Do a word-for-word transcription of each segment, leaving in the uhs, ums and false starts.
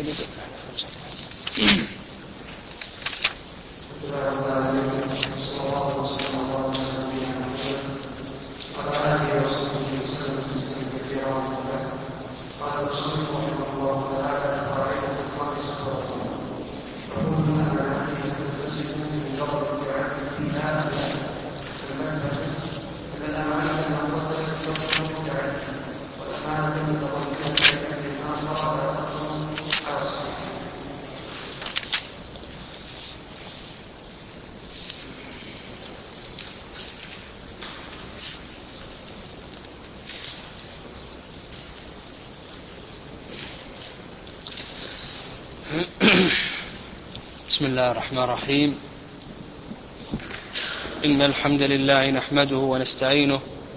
قال المصنف رحمه الله تعالى: القاعدة الخامسة والأربعون: وكل الأماني تنفسخ من جرد التعدي فيها كالمذهب أن الأمانة المؤقتة تبطل بالتعدي، والأمانة المتضمنة لأمر آخر لا تبطل على الصحيح. بسم الله الرحمن الرحيم. إن الحمد لله نحمده ونستعينه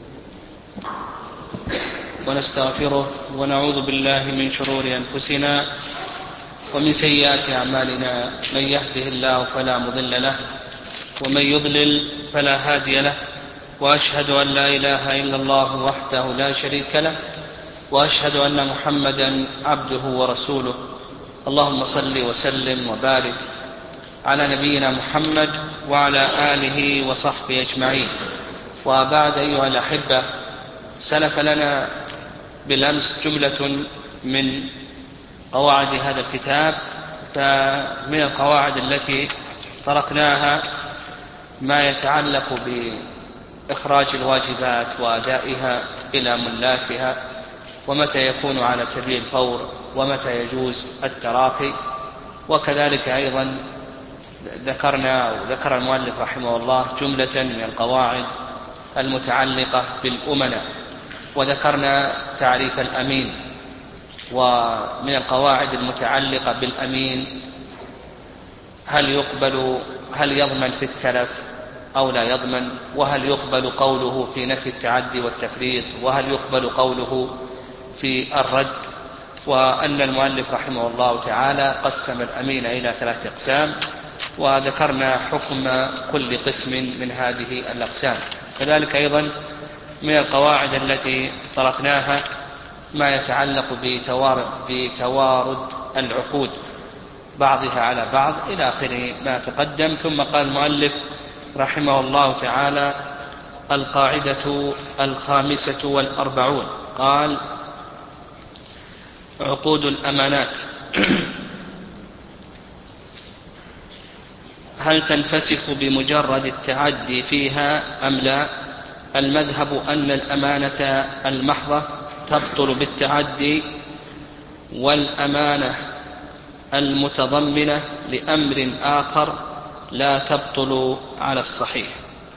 ونستغفره ونعوذ بالله من شرور أنفسنا ومن سيئات أعمالنا، من يهده الله فلا مضل له ومن يضلل فلا هادي له، وأشهد أن لا إله إلا الله وحده لا شريك له، وأشهد أن محمدا عبده ورسوله. اللهم صل وسلم وبارك على نبينا محمد وعلى آله وصحبه أجمعين. وبعد، أيها الأحبة، سلف لنا بالأمس جملة من قواعد هذا الكتاب. فمن القواعد التي طرقناها ما يتعلق بإخراج الواجبات وأدائها إلى ملاكها، ومتى يكون على سبيل الفور، ومتى يجوز التراخي. وكذلك أيضا ذكرنا أو ذكر المؤلف رحمه الله جملة من القواعد المتعلقة بالأمنة، وذكرنا تعريف الأمين. ومن القواعد المتعلقة بالأمين: هل يقبل هل يضمن في التلف أو لا يضمن، وهل يقبل قوله في نفي التعدي والتفريط، وهل يقبل قوله في الرد. وأن المؤلف رحمه الله تعالى قسم الأمين إلى ثلاثة أقسام، وذكرنا حكم كل قسم من هذه الأقسام. كذلك أيضا من القواعد التي طرقناها ما يتعلق بتوارد العقود بعضها على بعض إلى آخر ما تقدم. ثم قال المؤلف رحمه الله تعالى: القاعدة الخامسة والأربعون. قال: عقود الأمانات هل تنفسخ بمجرد التعدي فيها أم لا؟ المذهب أن الأمانة المحضة تبطل بالتعدي، والأمانة المتضمنة لأمر آخر لا تبطل على الصحيح.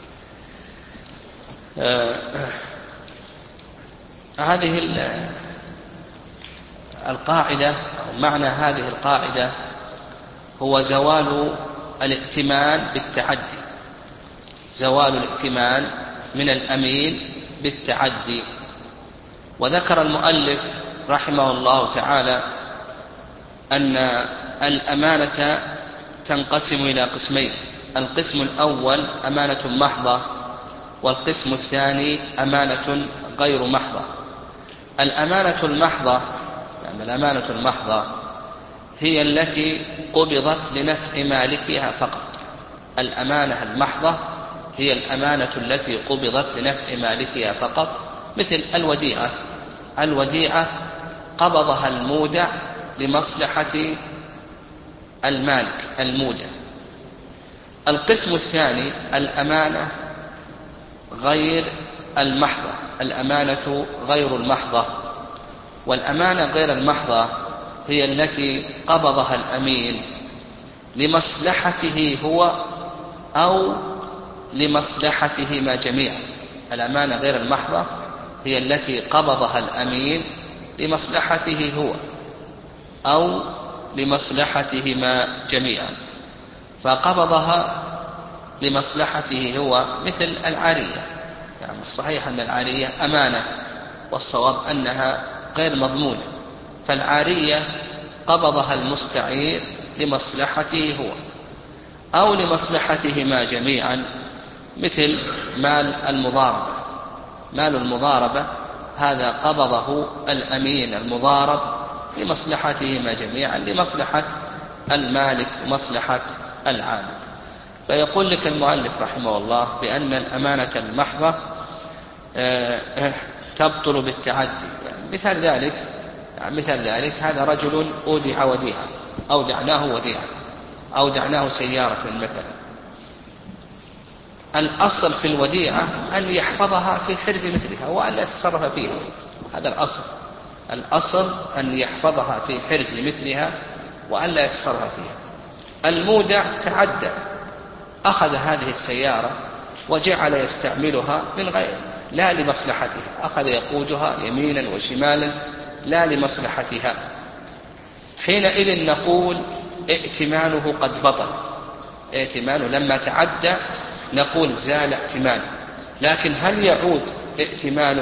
آه هذه القاعدة أو معنى هذه القاعدة هو زوال الائتمان بالتعدي، زوال الائتمان من الأمين بالتعدي. وذكر المؤلف رحمه الله تعالى أن الأمانة تنقسم إلى قسمين: القسم الأول أمانة محضة، والقسم الثاني أمانة غير محضة. الأمانة المحضة يعني الأمانة المحضة هي التي قبضت لنفع مالكها فقط. الأمانة المحضة هي الأمانة التي قبضت لنفع مالكها فقط، مثل الوديعة. الوديعة قبضها المودع لمصلحة المالك المودع. القسم الثاني الأمانة غير المحضة، الأمانة غير المحضة. والأمانة غير المحضة هي التي قبضها الأمين لمصلحته هو أو لمصلحتهما جميعا. الأمانة غير المحضة هي التي قبضها الأمين لمصلحته هو أو لمصلحتهما جميعا، فقبضها لمصلحته هو، مثل العارية. يعني الصحيح أن العارية أمانة، والصواب أنها غير مضمونة. فالعارية قبضها المستعير لمصلحته هو أو لمصلحتهما جميعا، مثل مال المضاربة. مال المضاربة هذا قبضه الأمين المضارب لمصلحتهما جميعا، لمصلحة المالك ومصلحة العامل. فيقول لك المؤلف رحمه الله بأن الأمانة المحضة تبطل بالتعدي. يعني مثال ذلك يعني مثال ذلك هذا رجل أودع وديعة، أودعناه وديعة، أودعناه سيارة مثلا. الأصل في الوديعة أن يحفظها في حرز مثلها وأن لا يتصرف فيها، هذا الأصل. الأصل أن يحفظها في حرز مثلها وأن لا يتصرف فيها. المودع تعدى، أخذ هذه السيارة وجعل يستعملها من غير لا لمصلحتها، أخذ يقودها يمينا وشمالا لا لمصلحتها. حينئذ نقول ائتمانه قد بطل، ائتمانه لما تعدى نقول زال ائتمانه. لكن هل يعود ائتمانه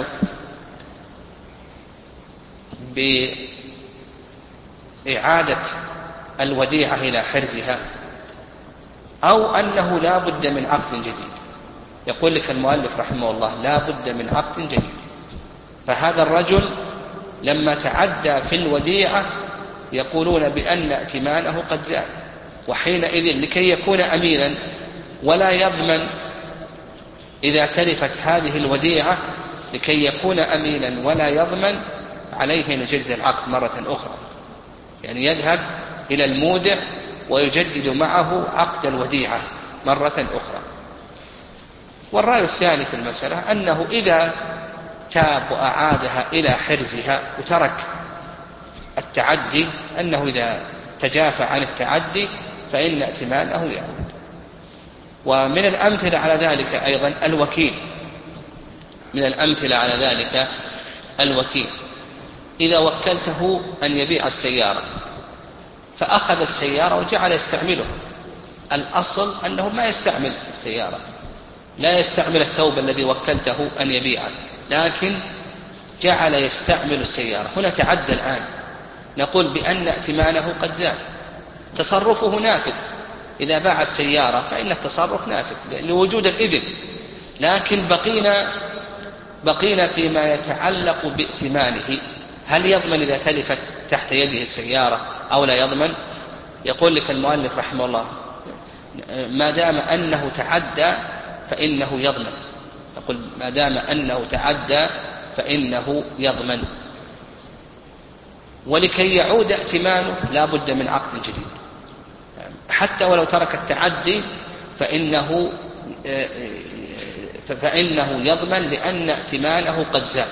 بإعادة الوديعة إلى حرزها، أو أنه لا بد من عقد جديد؟ يقول لك المؤلف رحمه الله لا بد من عقد جديد. فهذا الرجل لما تعدى في الوديعة يقولون بأن ائتمانه قد زال، وحينئذ لكي يكون أمينا ولا يضمن إذا تلفت هذه الوديعة، لكي يكون أمينا ولا يضمن عليه أن يجدد العقد مرة أخرى، يعني يذهب إلى المودع ويجدد معه عقد الوديعة مرة أخرى. والرأي الثاني في المسألة أنه إذا تاب وأعادها إلى حرزها وترك التعدي، أنه إذا تجافى عن التعدي فإن ائتمانه يعود. ومن الأمثلة على ذلك أيضا الوكيل، من الأمثلة على ذلك الوكيل إذا وكلته أن يبيع السيارة فأخذ السيارة وجعل يستعملها، الأصل أنه ما يستعمل السيارة، لا يستعمل الثوب الذي وكلته أن يبيعه، لكن جعل يستعمل السيارة. هنا تعدى الآن، نقول بأن ائتمانه قد زال، تصرفه نافذ. إذا باع السيارة فإن التصرف نافذ لوجود الإذن، لكن بقينا بقينا فيما يتعلق بائتمانه. هل يضمن إذا تلفت تحت يده السيارة أو لا يضمن؟ يقول لك المؤلف رحمه الله ما دام أنه تعدى فإنه يضمن. يقول ما دام أنه تعدى فإنه يضمن. ولكي يعود ائتمانه لا بد من عقد جديد، حتى ولو ترك التعدي فإنه فإنه يضمن لأن ائتمانه قد زال.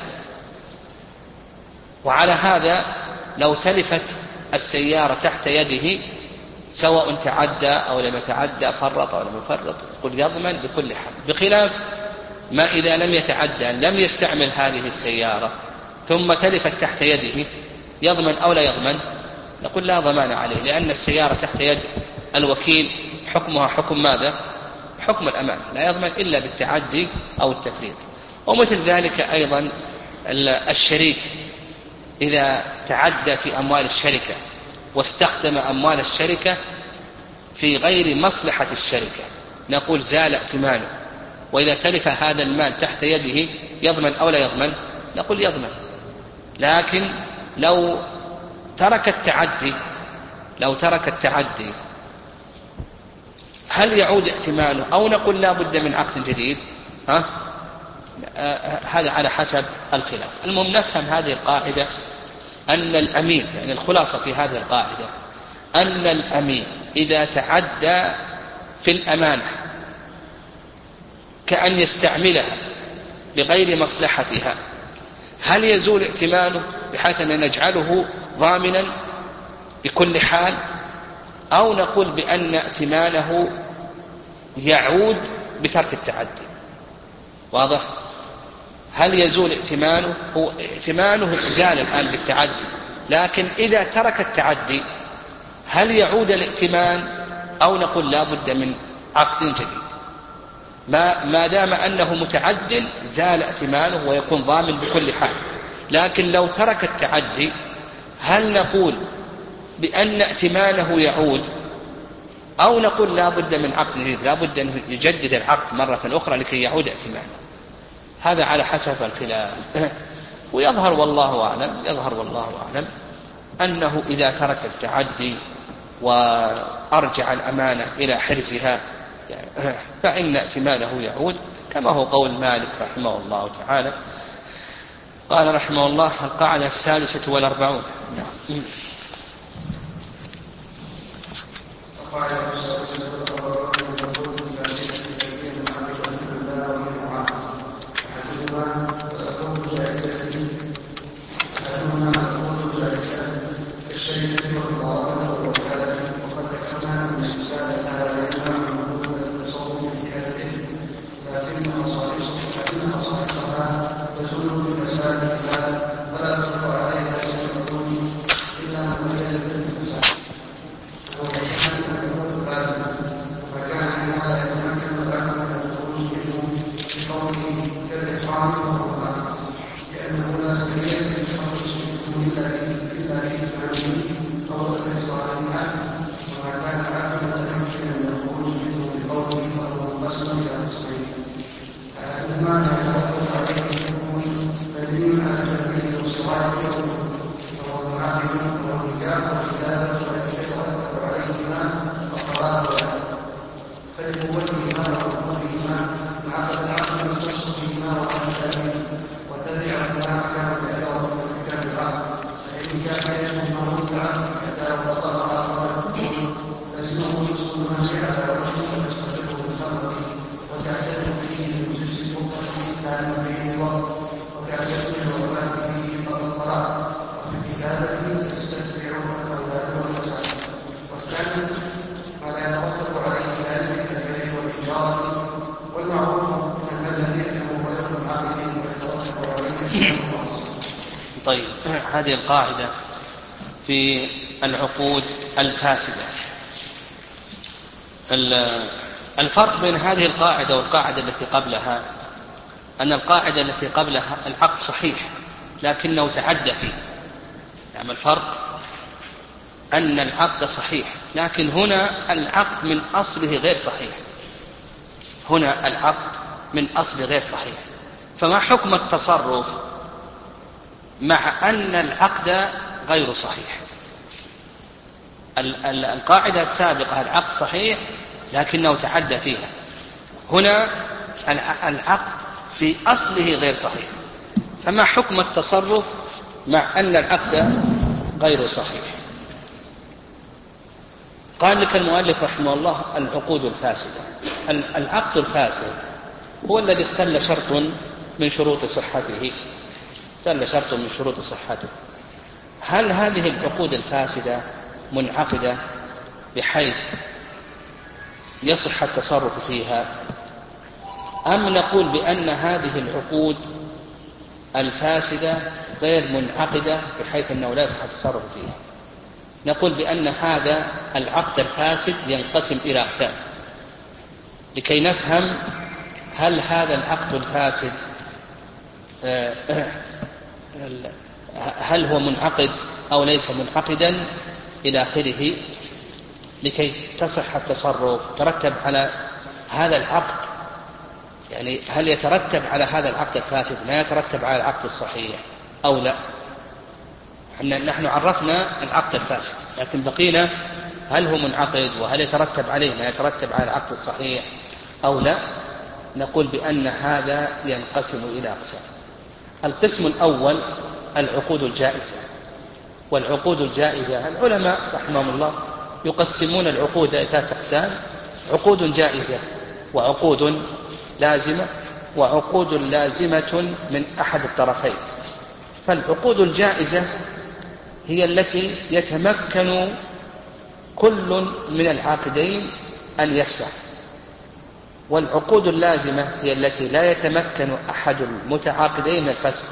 وعلى هذا لو تلفت السيارة تحت يده سواء تعدى أو لم يتعدى، فرط أو لم يفرط، يقول يضمن بكل حال. بخلاف ما إذا لم يتعدى لم يستعمل هذه السيارة ثم تلفت تحت يده، يضمن أو لا يضمن؟ نقول لا ضمان عليه، لأن السيارة تحت يد الوكيل حكمها حكم ماذا؟ حكم الأمان، لا يضمن إلا بالتعدي أو التفريط. ومثل ذلك أيضا الشريك إذا تعدى في أموال الشركة واستخدم أموال الشركة في غير مصلحة الشركة، نقول زال ائتمانه. وإذا تلف هذا المال تحت يده يضمن أو لا يضمن؟ نقول يضمن. لكن لو ترك التعدي لو ترك التعدي هل يعود ائتمانه أو نقول لا بد من عقد جديد؟ ها؟ هذا على حسب الخلاف. المهم نفهم هذه القاعدة أن الأمين، يعني الخلاصة في هذه القاعدة أن الأمين إذا تعدى في الأمانة كأن يستعملها بغير مصلحتها، هل يزول ائتمانه بحيث أن نجعله ضامنا بكل حال، أو نقول بأن ائتمانه يعود بترك التعدي؟ واضح؟ هل يزول ائتمانه؟ هو ائتمانه زال الآن بالتعدي، لكن إذا ترك التعدي هل يعود الائتمان أو نقول لا بد من عقد جديد؟ ما, ما دام أنه متعد زال ائتمانه ويكون ضامن بكل حال. لكن لو ترك التعدي هل نقول بأن ائتمانه يعود أو نقول لا بد من عقد جديد، لا بد أن يجدد العقد مرة أخرى لكي يعود ائتمانه؟ هذا على حسب الخلاف. ويظهر والله أعلم يظهر والله أعلم أنه إذا ترك التعدي وأرجع الأمانة إلى حرزها فإن ائتمانه يعود، كما هو قول مالك رحمه الله تعالى. قال رحمه الله: القاعدة السادسة والأربعون. القاعدة السادسة والأربعون يقول الفاسدة كثير معرفة بالله ومن معاهد أحدهما تكون جائزة أحدهما تكون جائزة كالشركة والمضاربة والوكالة، وقد ذكرنا أن الإفساد هذا يمنع من وجود التصرف في هذا الإثم، لكن خصائصها تزول بفسادها فلا تصدق عليها سبب إلا مؤيدة بالفساد. لأنه لا سبيل للتخلص منه إلا بإثمانه أو الإصرار عنه، وما كان العبد متمكنا من الخروج منه بقوله فهو منقسم إلى قسمين: أحدهما ما يترتب عليه الحكم مبني على تدبير وصراط فهو المعاقد وهو النكاح والكتابة والتي يترتب عليهما الطلاق والعتق، فلقوتهما وعقوبهما انعقد العقد المختص بهما وعقد وتبعهما احكام كثيره من احكام العقد، فان كان يجمعه العقد حتى لو طلقها قبل الدخول لزمه يسكنها على وجه ويستقره بالخمره وتعتد فيه بمجلس الفقه كان فيه الوضع، وتعتد بالوفاه فيه قبل الطلاق، وفي الكتابه تستتبعون الاولاد والمسائل. والثاني ما لا يترتب عليه ذلك كالبيع والايجار، والمعروف من المذهب انه غير منعقد ويترتب عليه طيب، هذه القاعدة في العقود الفاسدة. الفرق بين هذه القاعدة والقاعدة التي قبلها أن القاعدة التي قبلها العقد صحيح لكنه تعدى فيه. يعني الفرق أن العقد صحيح، لكن هنا العقد من أصله غير صحيح. هنا العقد من أصله غير صحيح، فما حكم التصرف مع أن العقد غير صحيح؟ القاعدة السابقة العقد صحيح لكنه تعدى فيها، هنا العقد في أصله غير صحيح، فما حكم التصرف مع أن العقد غير صحيح؟ قال لك المؤلف رحمه الله: العقود الفاسدة. العقد الفاسد هو الذي اختل شرط من شروط صحته، اختل شرط من شروط صحته. هل هذه العقود الفاسدة منعقدة بحيث يصح التصرف فيها، أم نقول بأن هذه العقود الفاسدة غير منعقدة بحيث أنه لا يصح التصرف فيها؟ نقول بأن هذا العقد الفاسد ينقسم إلى أقسام، لكي نفهم هل هذا العقد الفاسد هل هو منعقد أو ليس منعقدا إلى آخره، لكي تصح التصرف ترتب على هذا العقد. يعني هل يترتب على هذا العقد الفاسد ما يترتب على العقد الصحيح أو لا؟ نحن عرفنا العقد الفاسد، لكن بقينا هل هو منعقد وهل يترتب عليه ما يترتب على العقد الصحيح أو لا. نقول بأن هذا ينقسم إلى أقسام. القسم الأول العقود الجائزة. والعقود الجائزة العلماء رحمهم الله يقسمون العقود إلى ثلاثة أقسام: عقود جائزة، وعقود لازمة، وعقود لازمة من أحد الطرفين. فالعقود الجائزة هي التي يتمكن كل من العاقدين أن يفسخ، والعقود اللازمة هي التي لا يتمكن أحد المتعاقدين من الفسخ.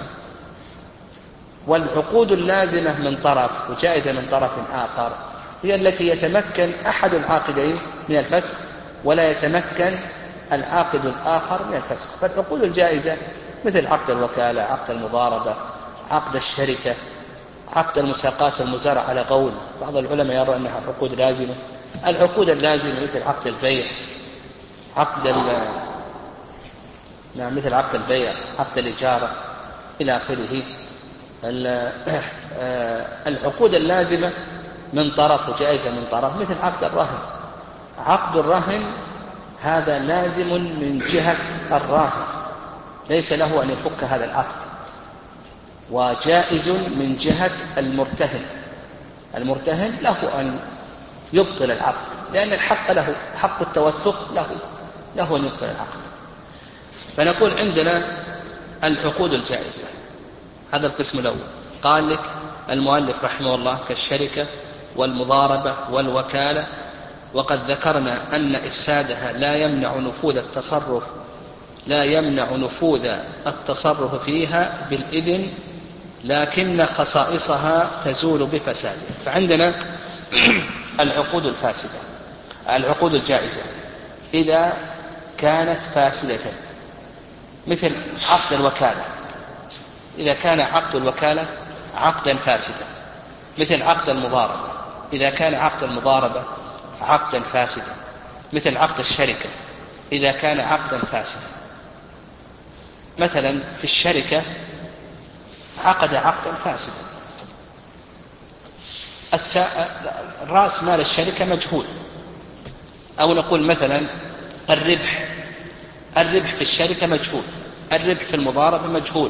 والعقود اللازمة من طرف وجائزة من طرف آخر هي التي يتمكن أحد العاقدين من الفسخ ولا يتمكن العاقد الآخر من الفسخ. فالعقود الجائزة مثل عقد الوكالة، عقد المضاربة، عقد الشركة، عقد المساقات والمزارع على قول بعض العلماء يرى أنها عقود لازمة. العقود اللازمة مثل عقد البيع، عقد نعم مثل عقد البيع، عقد الإجارة إلى آخره. العقود اللازمة من طرف وجائزة من طرف، مثل عقد الرهن. عقد الرهن هذا لازم من جهة الراهن، ليس له أن يفك هذا العقد، وجائز من جهة المرتهن. المرتهن له أن يبطل العقد، لأن الحق له، حق التوثق له له أن يبطل العقد. فنقول عندنا العقود الجائزة، هذا القسم الأول. قال لك المؤلف رحمه الله كالشركة والمضاربة والوكالة، وقد ذكرنا أن إفسادها لا يمنع نفوذ التصرف لا يمنع نفوذ التصرف فيها بالإذن، لكن خصائصها تزول بفسادها. فعندنا العقود الفاسدة، العقود الجائزة إذا كانت فاسدة، مثل عقد الوكالة، إذا كان عقد الوكالة عقدا فاسدا، مثل عقد المضاربة، إذا كان عقد المضاربة عقدا فاسدا، مثل عقد الشركة إذا كان عقدا فاسدا. مثلا في الشركة عقد عقدا فاسدا، رأس مال الشركة مجهول، أو نقول مثلا الربح الربح في الشركة مجهول، الربح في المضاربة مجهول،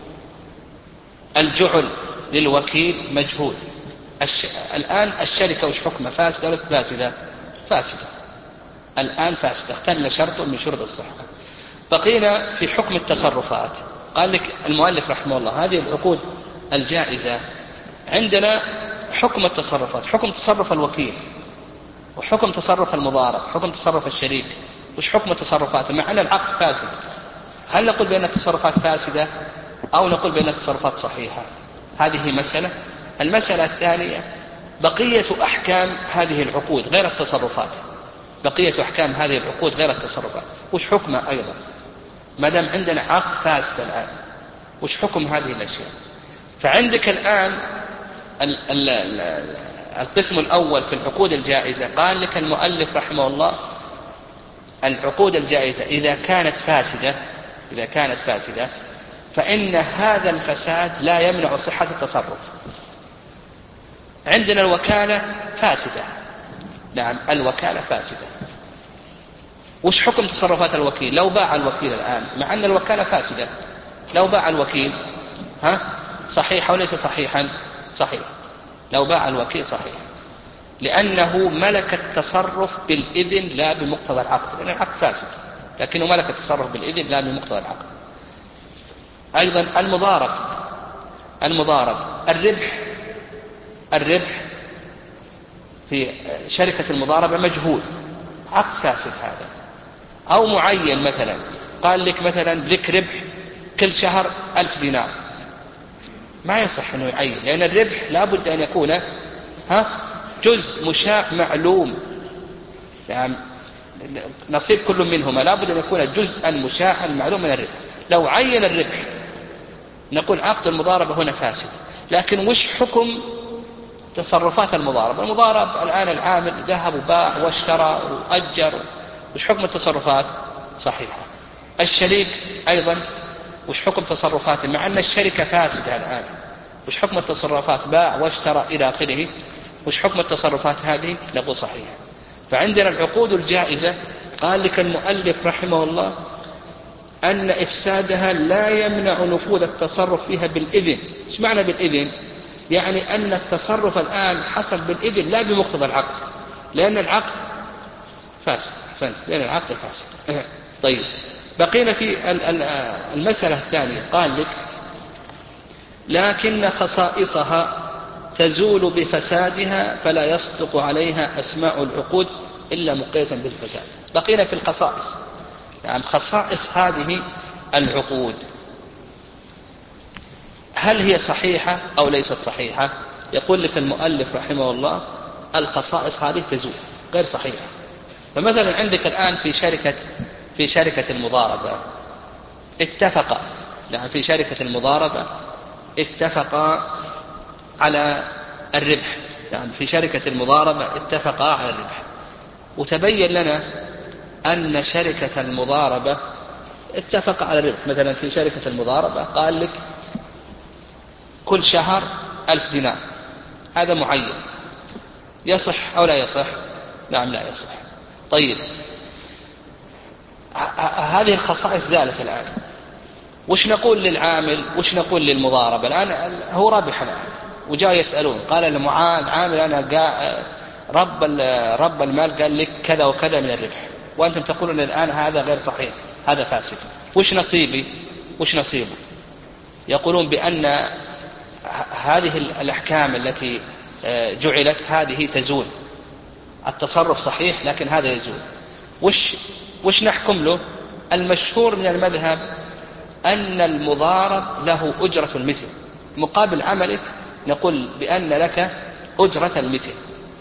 الجعل للوكيل مجهول. الش... الآن الشركة وش حكمها؟ فاسدة ولا فاسدة؟ فاسدة، الآن فاسدة، اختل شرط من شروط الصحة. بقينا في حكم التصرفات. قال لك المؤلف رحمه الله هذه العقود الجائزة عندنا حكم التصرفات، حكم تصرف الوكيل، وحكم تصرف المضارب، حكم تصرف الشريك. وش حكم التصرفات مع أن العقد فاسد؟ هل نقول بأن التصرفات فاسدة أو نقول بأن التصرفات صحيحة؟ هذه مسألة. المسألة الثانية بقية أحكام هذه العقود غير التصرفات، بقية أحكام هذه العقود غير التصرفات وش حكمها أيضا؟ ما دام عندنا عقد فاسد الآن، وش حكم هذه الأشياء؟ فعندك الآن ال ال ال القسم الأول في العقود الجائزة. قال لك المؤلف رحمه الله العقود الجائزة إذا كانت فاسدة إذا كانت فاسدة فإن هذا الفساد لا يمنع صحة التصرف. عندنا الوكالة فاسدة، نعم الوكالة فاسدة. وش حكم تصرفات الوكيل؟ لو باع الوكيل الآن مع أن الوكالة فاسدة، لو باع الوكيل ها صحيح وليس صحيحا؟ صحيح، لو باع الوكيل صحيح، لأنه ملك التصرف بالإذن لا بمقتضى العقد، لأن العقد فاسد لكنه ملك التصرف بالإذن لا بمقتضى العقد. أيضا المضارب المضارب الربح الربح في شركة المضاربة مجهول، عقد فاسد هذا. أو معين مثلا قال لك مثلا لك ربح كل شهر ألف دينار، ما يصح أنه يعين، لأن الربح لابد أن يكون ها جزء مشاع معلوم، يعني نصيب كل منهما لابد أن يكون جزءا مشاعا معلوم من الربح. لو عين الربح نقول عقد المضاربة هنا فاسد. لكن وش حكم تصرفات المضاربة؟ المضارب الآن العامل ذهب وباع واشترى وأجر، وش حكم التصرفات؟ صحيحة. الشريك أيضا وش حكم تصرفاته مع أن الشركة فاسدة الآن؟ وش حكم التصرفات؟ باع واشترى إلى آخره، وش حكم التصرفات هذه؟ نقول صحيحة. فعندنا العقود الجائزة قال لك المؤلف رحمه الله أن إفسادها لا يمنع نفوذ التصرف فيها بالإذن. إيش معنى بالإذن؟ يعني أن التصرف الآن حصل بالإذن لا بمقتضى العقد، لأن العقد فاسد. أحسنت، لأن العقد فاسد. طيب بقينا في المسألة الثانية. قال لك لكن خصائصها تزول بفسادها فلا يصدق عليها أسماء العقود إلا مقيدة بالفساد. بقينا في الخصائص، يعني خصائص هذه العقود هل هي صحيحة أو ليست صحيحة؟ يقول لك المؤلف رحمه الله الخصائص هذه تزول، غير صحيحة. فمثلا عندك الآن في شركة في شركة المضاربة اتفق، يعني في شركة المضاربة اتفقا على الربح، يعني في شركة المضاربة اتفقا على الربح، وتبين لنا أن شركة المضاربة اتفق على الربح. مثلا في شركة المضاربة قال لك كل شهر ألف دينار، هذا معين، يصح أو لا يصح؟ نعم لا يصح. طيب هذه الخصائص زالت الآن، وش نقول للعامل وش نقول للمضاربة؟ الآن هو رابح الآن وجاء يسألون، قال العامل أنا رب رب المال قال لك كذا وكذا من الربح، وأنتم تقولون الآن هذا غير صحيح، هذا فاسد، وش نصيبي وش نصيبه؟ يقولون بأن هذه الأحكام التي جعلت هذه تزول، التصرف صحيح لكن هذا يزول. وش وش نحكم له؟ المشهور من المذهب أن المضارب له أجرة المثل، مقابل عملك نقول بأن لك أجرة المثل،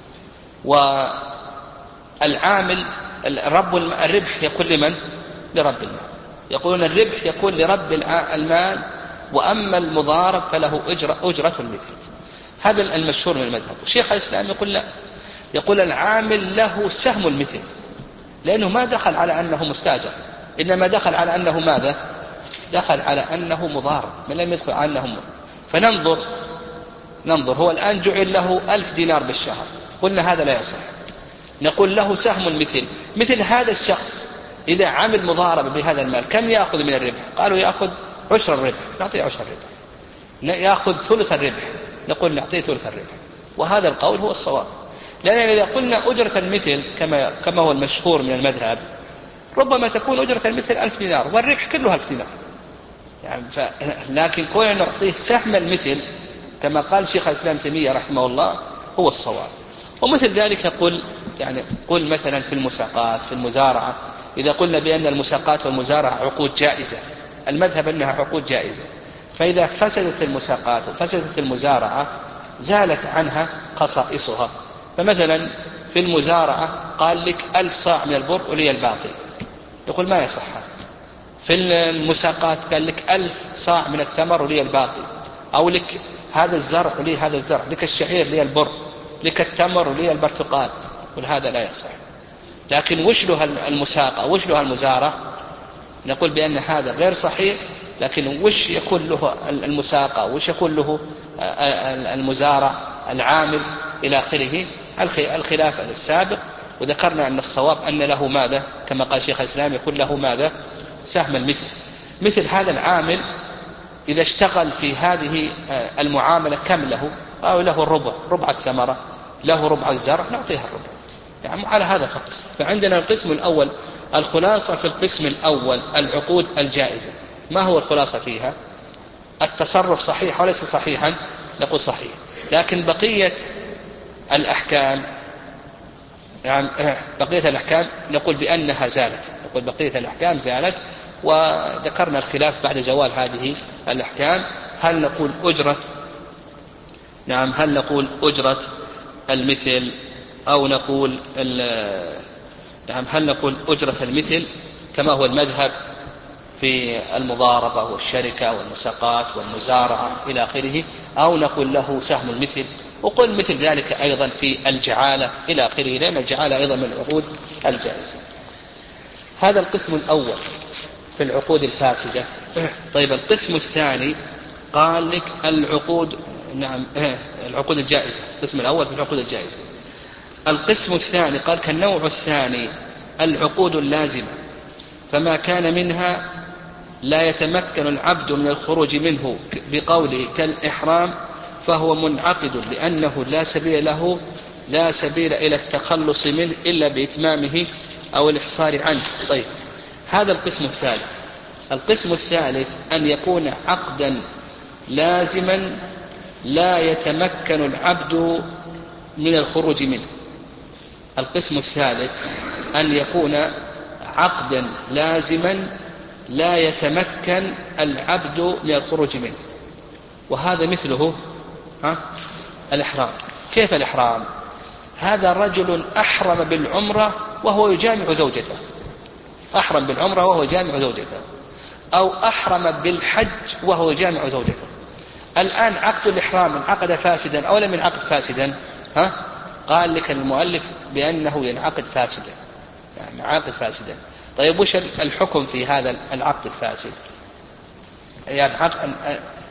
والعامل رب الربح يكون لمن؟ لرب المال. يقولون الربح يكون لرب المال، وأما المضارب فله أجرة, أجرة المثل. هذا المشهور من المذهب. الشيخ الإسلام يقول لا، يقول العامل له سهم المثل، لأنه ما دخل على أنه مستاجر، إنما دخل على أنه ماذا؟ دخل على أنه مضارب، من لم يدخل على أنه مضارب. فننظر ننظر هو الآن جعل له ألف دينار بالشهر، قلنا هذا لا يصح، نقول له سهم المثل. مثل هذا الشخص إذا عمل مضاربة بهذا المال كم يأخذ من الربح؟ قالوا يأخذ عشر الربح، نعطيه عشر الربح. يأخذ ثلث الربح، نقول نعطيه ثلث الربح. وهذا القول هو الصواب، لأن إذا قلنا أجرة المثل كما كما هو المشهور من المذهب، ربما تكون أجرة المثل ألف دينار والربح كله ألف دينار يعني ف... لكن كون نعطيه سهم المثل كما قال شيخ الإسلام تيمية رحمه الله هو الصواب. ومثل ذلك قل يعني قل مثلا في المساقات في المزارعة، إذا قلنا بأن المساقات والمزارعة عقود جائزة، المذهب أنها عقود جائزة، فإذا فسدت المساقات وفسدت المزارعة زالت عنها خصائصها. فمثلا في المزارعة قال لك ألف صاع من البر ولي الباقي، يقول ما يصح. في المساقات قال لك ألف صاع من الثمر ولي الباقي، أو لك هذا الزرع ولي هذا الزرع، لك الشعير لي البر، لك التمر ولي البرتقال، وهذا لا يصح. لكن وش له المساقة وش له المزارع؟ نقول بأن هذا غير صحيح، لكن وش يكون له المساقة وش يكون له المزارع العامل إلى آخره، الخلاف السابق. وذكرنا أن الصواب أن له ماذا؟ كما قال شيخ الإسلام يكون له ماذا؟ سهم المثل. مثل هذا العامل إذا اشتغل في هذه المعاملة كم له؟ أو له الربع، ربع الثمرة، له ربع الزرع، نعطيها الربع يعني على هذا فقط. فعندنا القسم الأول، الخلاصة في القسم الأول العقود الجائزة. ما هو الخلاصة فيها؟ التصرف صحيح وليس صحيحا؟ نقول صحيح. لكن بقية الأحكام يعني بقية الأحكام نقول بأنها زالت، نقول بقية الأحكام زالت. وذكرنا الخلاف بعد زوال هذه الأحكام، هل نقول أجرة نعم هل نقول أجرة المثل أو نقول نعم هل نقول أجرة المثل كما هو المذهب في المضاربة والشركة والمساقات والمزارعة إلى آخره، أو نقول له سهم المثل. وقل مثل ذلك أيضا في الجعالة إلى آخره، لأن الجعالة أيضا من العقود الجائزة. هذا القسم الأول في العقود الفاسدة. طيب القسم الثاني قال لك العقود نعم العقود الجائزة. القسم الأول في العقود الجائزة. القسم الثاني قال كالنوع الثاني العقود اللازمة، فما كان منها لا يتمكن العبد من الخروج منه بقوله كالإحرام فهو منعقد، لأنه لا سبيل له لا سبيل إلى التخلص منه إلا بإتمامه أو الإحصار عنه. طيب هذا القسم الثالث. القسم الثالث أن يكون عقدا لازما لا يتمكن العبد من الخروج منه. القسم الثالث أن يكون عقدا لازما لا يتمكن العبد من الخروج منه، وهذا مثله ها الإحرام. كيف الإحرام؟ هذا رجل أحرم بالعمرة وهو يجامع زوجته، أحرم بالعمرة وهو يجامع زوجته، أو أحرم بالحج وهو يجامع زوجته. الآن عقد الإحرام انعقد فاسدا أو لم ينعقد فاسدا؟ ها؟ قال لك المؤلف بأنه ينعقد فاسدا، يعني عقد فاسدا. طيب وش الحكم في هذا العقد الفاسد؟ يعني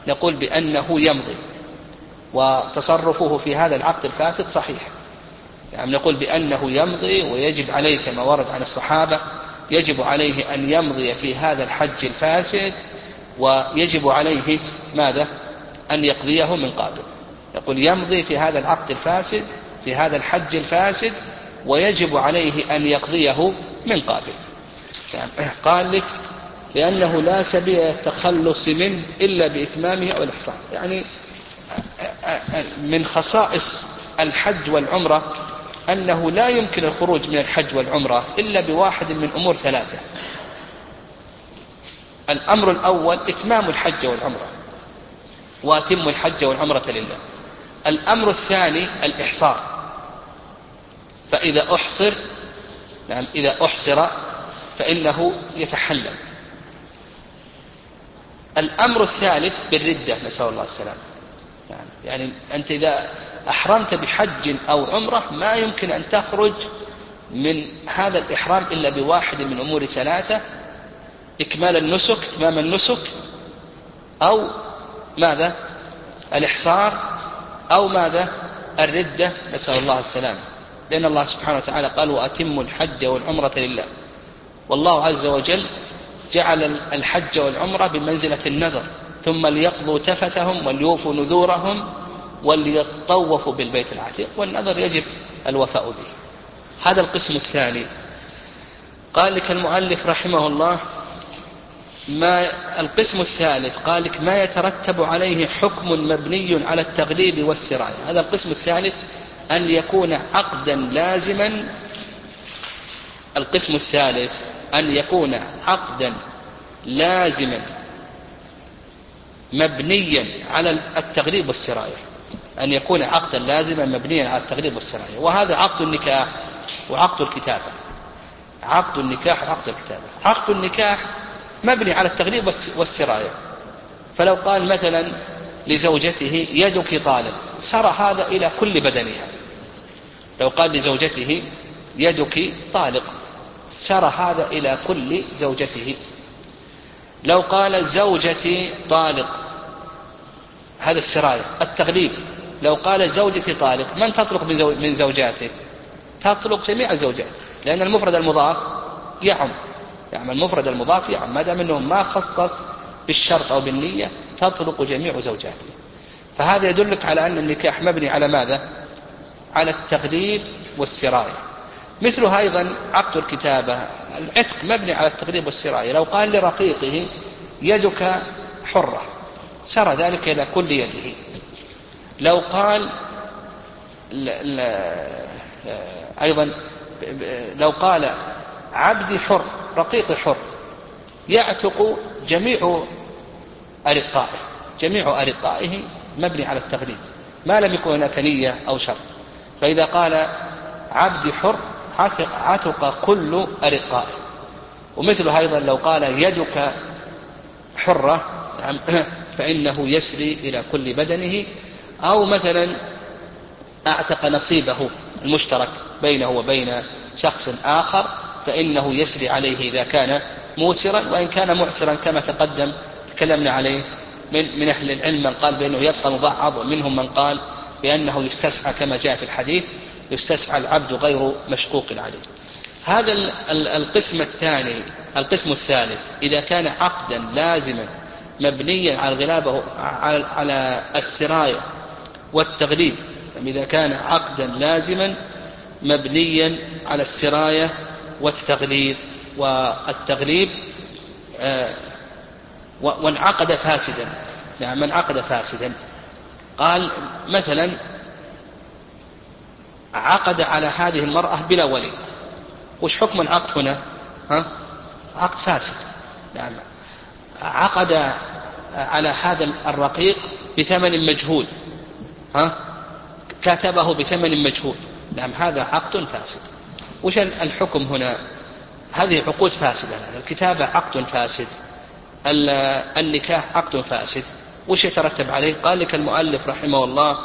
نقول بأنه يمضي وتصرفه في هذا العقد الفاسد صحيح. يعني نقول بأنه يمضي ويجب عليه كما ورد عن الصحابة، يجب عليه أن يمضي في هذا الحج الفاسد، ويجب عليه ماذا؟ أن يقضيه من قابل. يقول يمضي في هذا العقد الفاسد في هذا الحج الفاسد ويجب عليه أن يقضيه من قابل. يعني قال لك لأنه لا سبيل التخلص منه إلا بإتمامه أو الإحصان. يعني من خصائص الحج والعمرة أنه لا يمكن الخروج من الحج والعمرة إلا بواحد من أمور ثلاثة. الأمر الأول إتمام الحج والعمرة، وأتم الحج والعمرة لله. الأمر الثاني الإحصار، فإذا أحصر يعني إذا أحصر فإنه يتحلل. الأمر الثالث بالردة، نسأل الله السلامة. يعني, يعني أنت إذا أحرمت بحج أو عمرة ما يمكن أن تخرج من هذا الإحرام إلا بواحد من أمور ثلاثة: إكمال النسك، إتمام النسك، أو ماذا؟ الإحصار، أو ماذا؟ الردة، نسأل الله السلامة. لأن الله سبحانه وتعالى قال: وأتموا الحج والعمرة لله. والله عز وجل جعل الحج والعمرة بمنزلة النذر، ثم ليقضوا تفتهم وليوفوا نذورهم وليطوفوا بالبيت العتيق، والنذر يجب الوفاء به. هذا القسم الثاني. قال لك المؤلف رحمه الله ما القسم الثالث، قال لك ما يترتب عليه حكم مبني على التغليب والسراية. هذا القسم الثالث أن يكون عقدا لازما. القسم الثالث أن يكون عقدا لازما مبنيا على التغليب والسراية، أن يكون عقدا لازما مبنيا على التغليب والسراية. وهذا عقد النكاح وعقد الكتابة. عقد النكاح وعقد الكتابة. عقد النكاح مبني على التغليب والسراية. فلو قال مثلا لزوجته يدك طالق، سرى هذا إلى كل بدنها. لو قال لزوجته يدك طالق، سرى هذا إلى كل زوجته. لو قال زوجتي طالق، هذا السراية التغليب. لو قال زوجتي طالق، من تطلق من زوجاته؟ تطلق جميع الزوجات، لأن المفرد المضاف يعم. يعني المفرد المضاف يعم، ما دام أنه ما خصص بالشرط أو بالنية تطلق جميع زوجاته. فهذا يدلك على أن النكاح مبني على ماذا؟ على التغليب والسراية. مثله أيضا عقد الكتابة. العتق مبني على التغليب والسراية. لو قال لرقيقه يدك حرة، سرى ذلك إلى كل يده. لو قال أيضا لو قال عبدي حر، رقيقي حر، يعتق جميع أرقائه. جميع أرقائه مبني على التغليب ما لم يكن هناك نية أو شرط. فإذا قال عبدي حر عتق كل أرقائه. ومثله أيضا لو قال يدك حرة فإنه يسري إلى كل بدنه. أو مثلا أعتق نصيبه المشترك بينه وبين شخص آخر، فإنه يسري عليه إذا كان موسرا. وإن كان معسرا كما تقدم تكلمنا عليه من, من أهل العلم من قال بأنه يبقى مبعض، ومنهم من قال بأنه يستسعى كما جاء في الحديث: يستسعى العبد غير مشقوق عليه. هذا القسم الثاني. القسم الثالث إذا كان عقدا لازما مبنيا على الغلابة على السراية والتغليب. إذا كان عقدا لازما مبنيا على السراية والتغليب والتغليب آه وانعقد فاسدا. يعني من عقد فاسدا، قال مثلا عقد على هذه المرأة بلا ولي، وش حكم العقد هنا؟ ها؟ عقد فاسد. نعم. عقد على هذا الرقيق بثمن مجهول، ها؟ كاتبه بثمن مجهول. نعم، هذا عقد فاسد. وش الحكم هنا؟ هذه عقود فاسدة. الكتابة عقد فاسد، النكاح عقد فاسد. وش يترتب عليه؟ قال لك المؤلف رحمه الله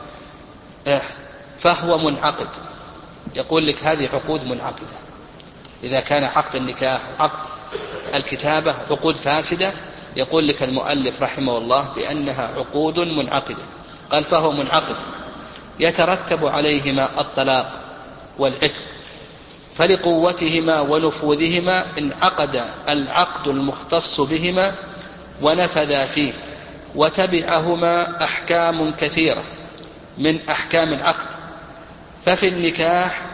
فهو منعقد. يقول لك هذه عقود منعقدة. إذا كان عقد النكاح وعقد الكتابة عقود فاسدة يقول لك المؤلف رحمه الله بأنها عقود منعقدة. قال فهو منعقد يترتب عليهما الطلاق والعتق، فلقوتهما ونفوذهما انعقد العقد المختص بهما ونفذا فيه، وتبعهما أحكام كثيرة من أحكام العقد. ففي النكاح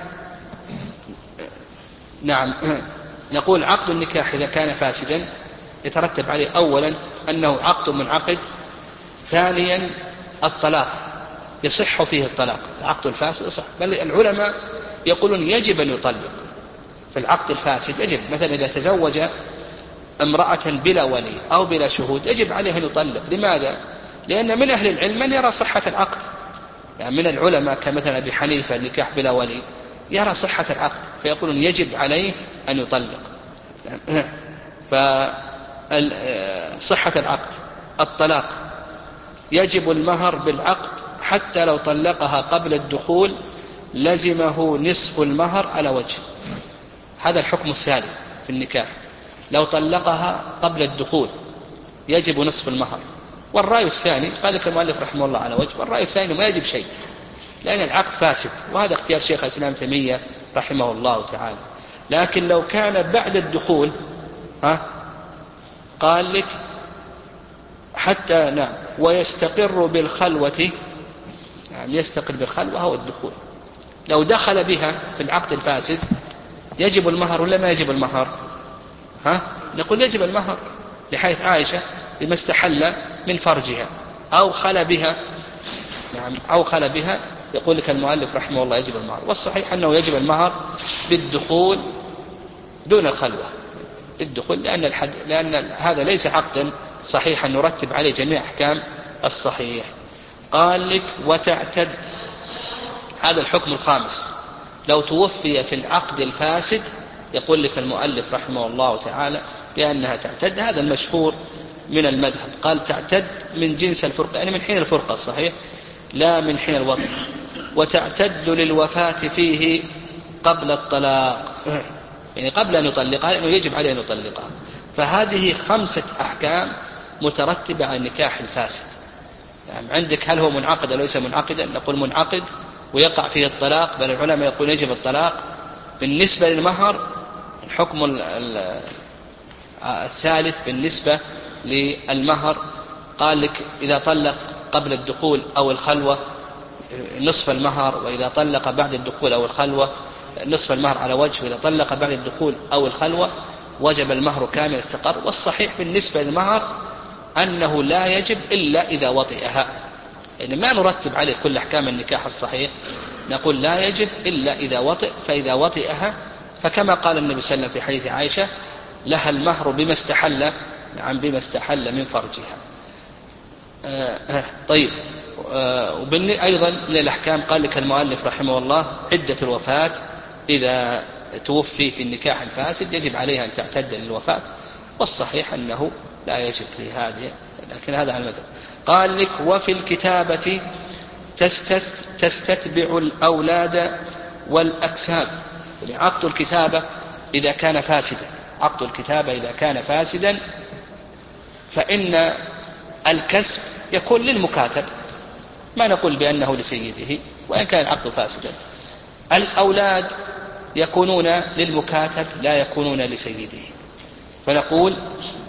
نعم نقول عقد النكاح إذا كان فاسدا يترتب عليه أولا أنه عقد منعقد، ثانيا الطلاق يصح فيه الطلاق، العقد الفاسد يصح، بل العلماء يقولون يجب أن يطلق في العقد الفاسد، يجب مثلا إذا تزوج امرأة بلا ولي أو بلا شهود يجب عليه أن يطلق. لماذا؟ لأن من أهل العلم من يرى صحة العقد، يعني من العلماء كمثلا أبي حنيفة النكاح بلا ولي يرى صحة العقد فيقولون يجب عليه أن يطلق. فصحة العقد الطلاق يجب المهر بالعقد، حتى لو طلقها قبل الدخول لزمه نصف المهر على وجه. هذا الحكم الثالث في النكاح، لو طلقها قبل الدخول يجب نصف المهر. والرأي الثاني قال لك المؤلف رحمه الله على وجه، والرأي الثاني ما يجب شيء لأن العقد فاسد، وهذا اختيار شيخ الإسلام تيمية رحمه الله تعالى. لكن لو كان بعد الدخول ها قال لك حتى نعم ويستقر بالخلوة، يعني يستقر بالخلوة هو الدخول. لو دخل بها في العقد الفاسد يجب المهر ولا ما يجب المهر؟ ها نقول يجب المهر لحيث عائشة بما استحل من فرجها أو خل بها، نعم أو خل بها، يقول لك المؤلف رحمه الله يجب المهر. والصحيح أنه يجب المهر بالدخول دون الخلوة، بالدخول، لأن, الحد... لأن هذا ليس عقدا صحيحا نرتب عليه جميع أحكام الصحيح. قال لك وتعتد، هذا الحكم الخامس، لو توفي في العقد الفاسد يقول لك المؤلف رحمه الله تعالى بأنها تعتد. هذا المشهور من المذهب، قال تعتد من جنس الفرقة، يعني من حين الفرقة الصحيح لا من حين الوضع. وتعتد للوفاة فيه قبل الطلاق، يعني قبل أن يطلقها لأنه يجب عليه أن يطلقها. فهذه خمسة أحكام مترتبة على النكاح الفاسد. يعني عندك هل هو منعقد أو ليس منعقدا؟ نقول منعقد ويقع فيه الطلاق، بل العلماء يقول يجب الطلاق. بالنسبة للمهر الحكم الثالث بالنسبة للمهر قال لك إذا طلق قبل الدخول أو الخلوة نصف المهر، وإذا طلق بعد الدخول أو الخلوة نصف المهر على وجه، وإذا طلق بعد الدخول أو الخلوة وجب المهر كامل استقر. والصحيح بالنسبة للمهر أنه لا يجب إلا إذا وطئها، يعني ما نرتب عليه كل أحكام النكاح الصحيح، نقول لا يجب إلا إذا وطئ. فإذا وطئها فكما قال النبي صلى الله عليه وسلم في حديث عائشة لها المهر بما استحل، نعم بما استحل من فرجها. آه طيب آه أيضا من الأحكام قال لك المؤلف رحمه الله عدة الوفاة، إذا توفي في النكاح الفاسد يجب عليها أن تعتد للوفاة، والصحيح أنه لا يجب في هذه، لكن هذا على المذهب. قال لك وفي الكتابة تستتبع الأولاد والأكساب، يعني عقد الكتابة إذا كان فاسدا، عقد الكتابة إذا كان فاسدا فإن الكسب يكون للمكاتب، ما نقول بأنه لسيده وإن كان العقد فاسدا. الأولاد يكونون للمكاتب لا يكونون لسيده، فنقول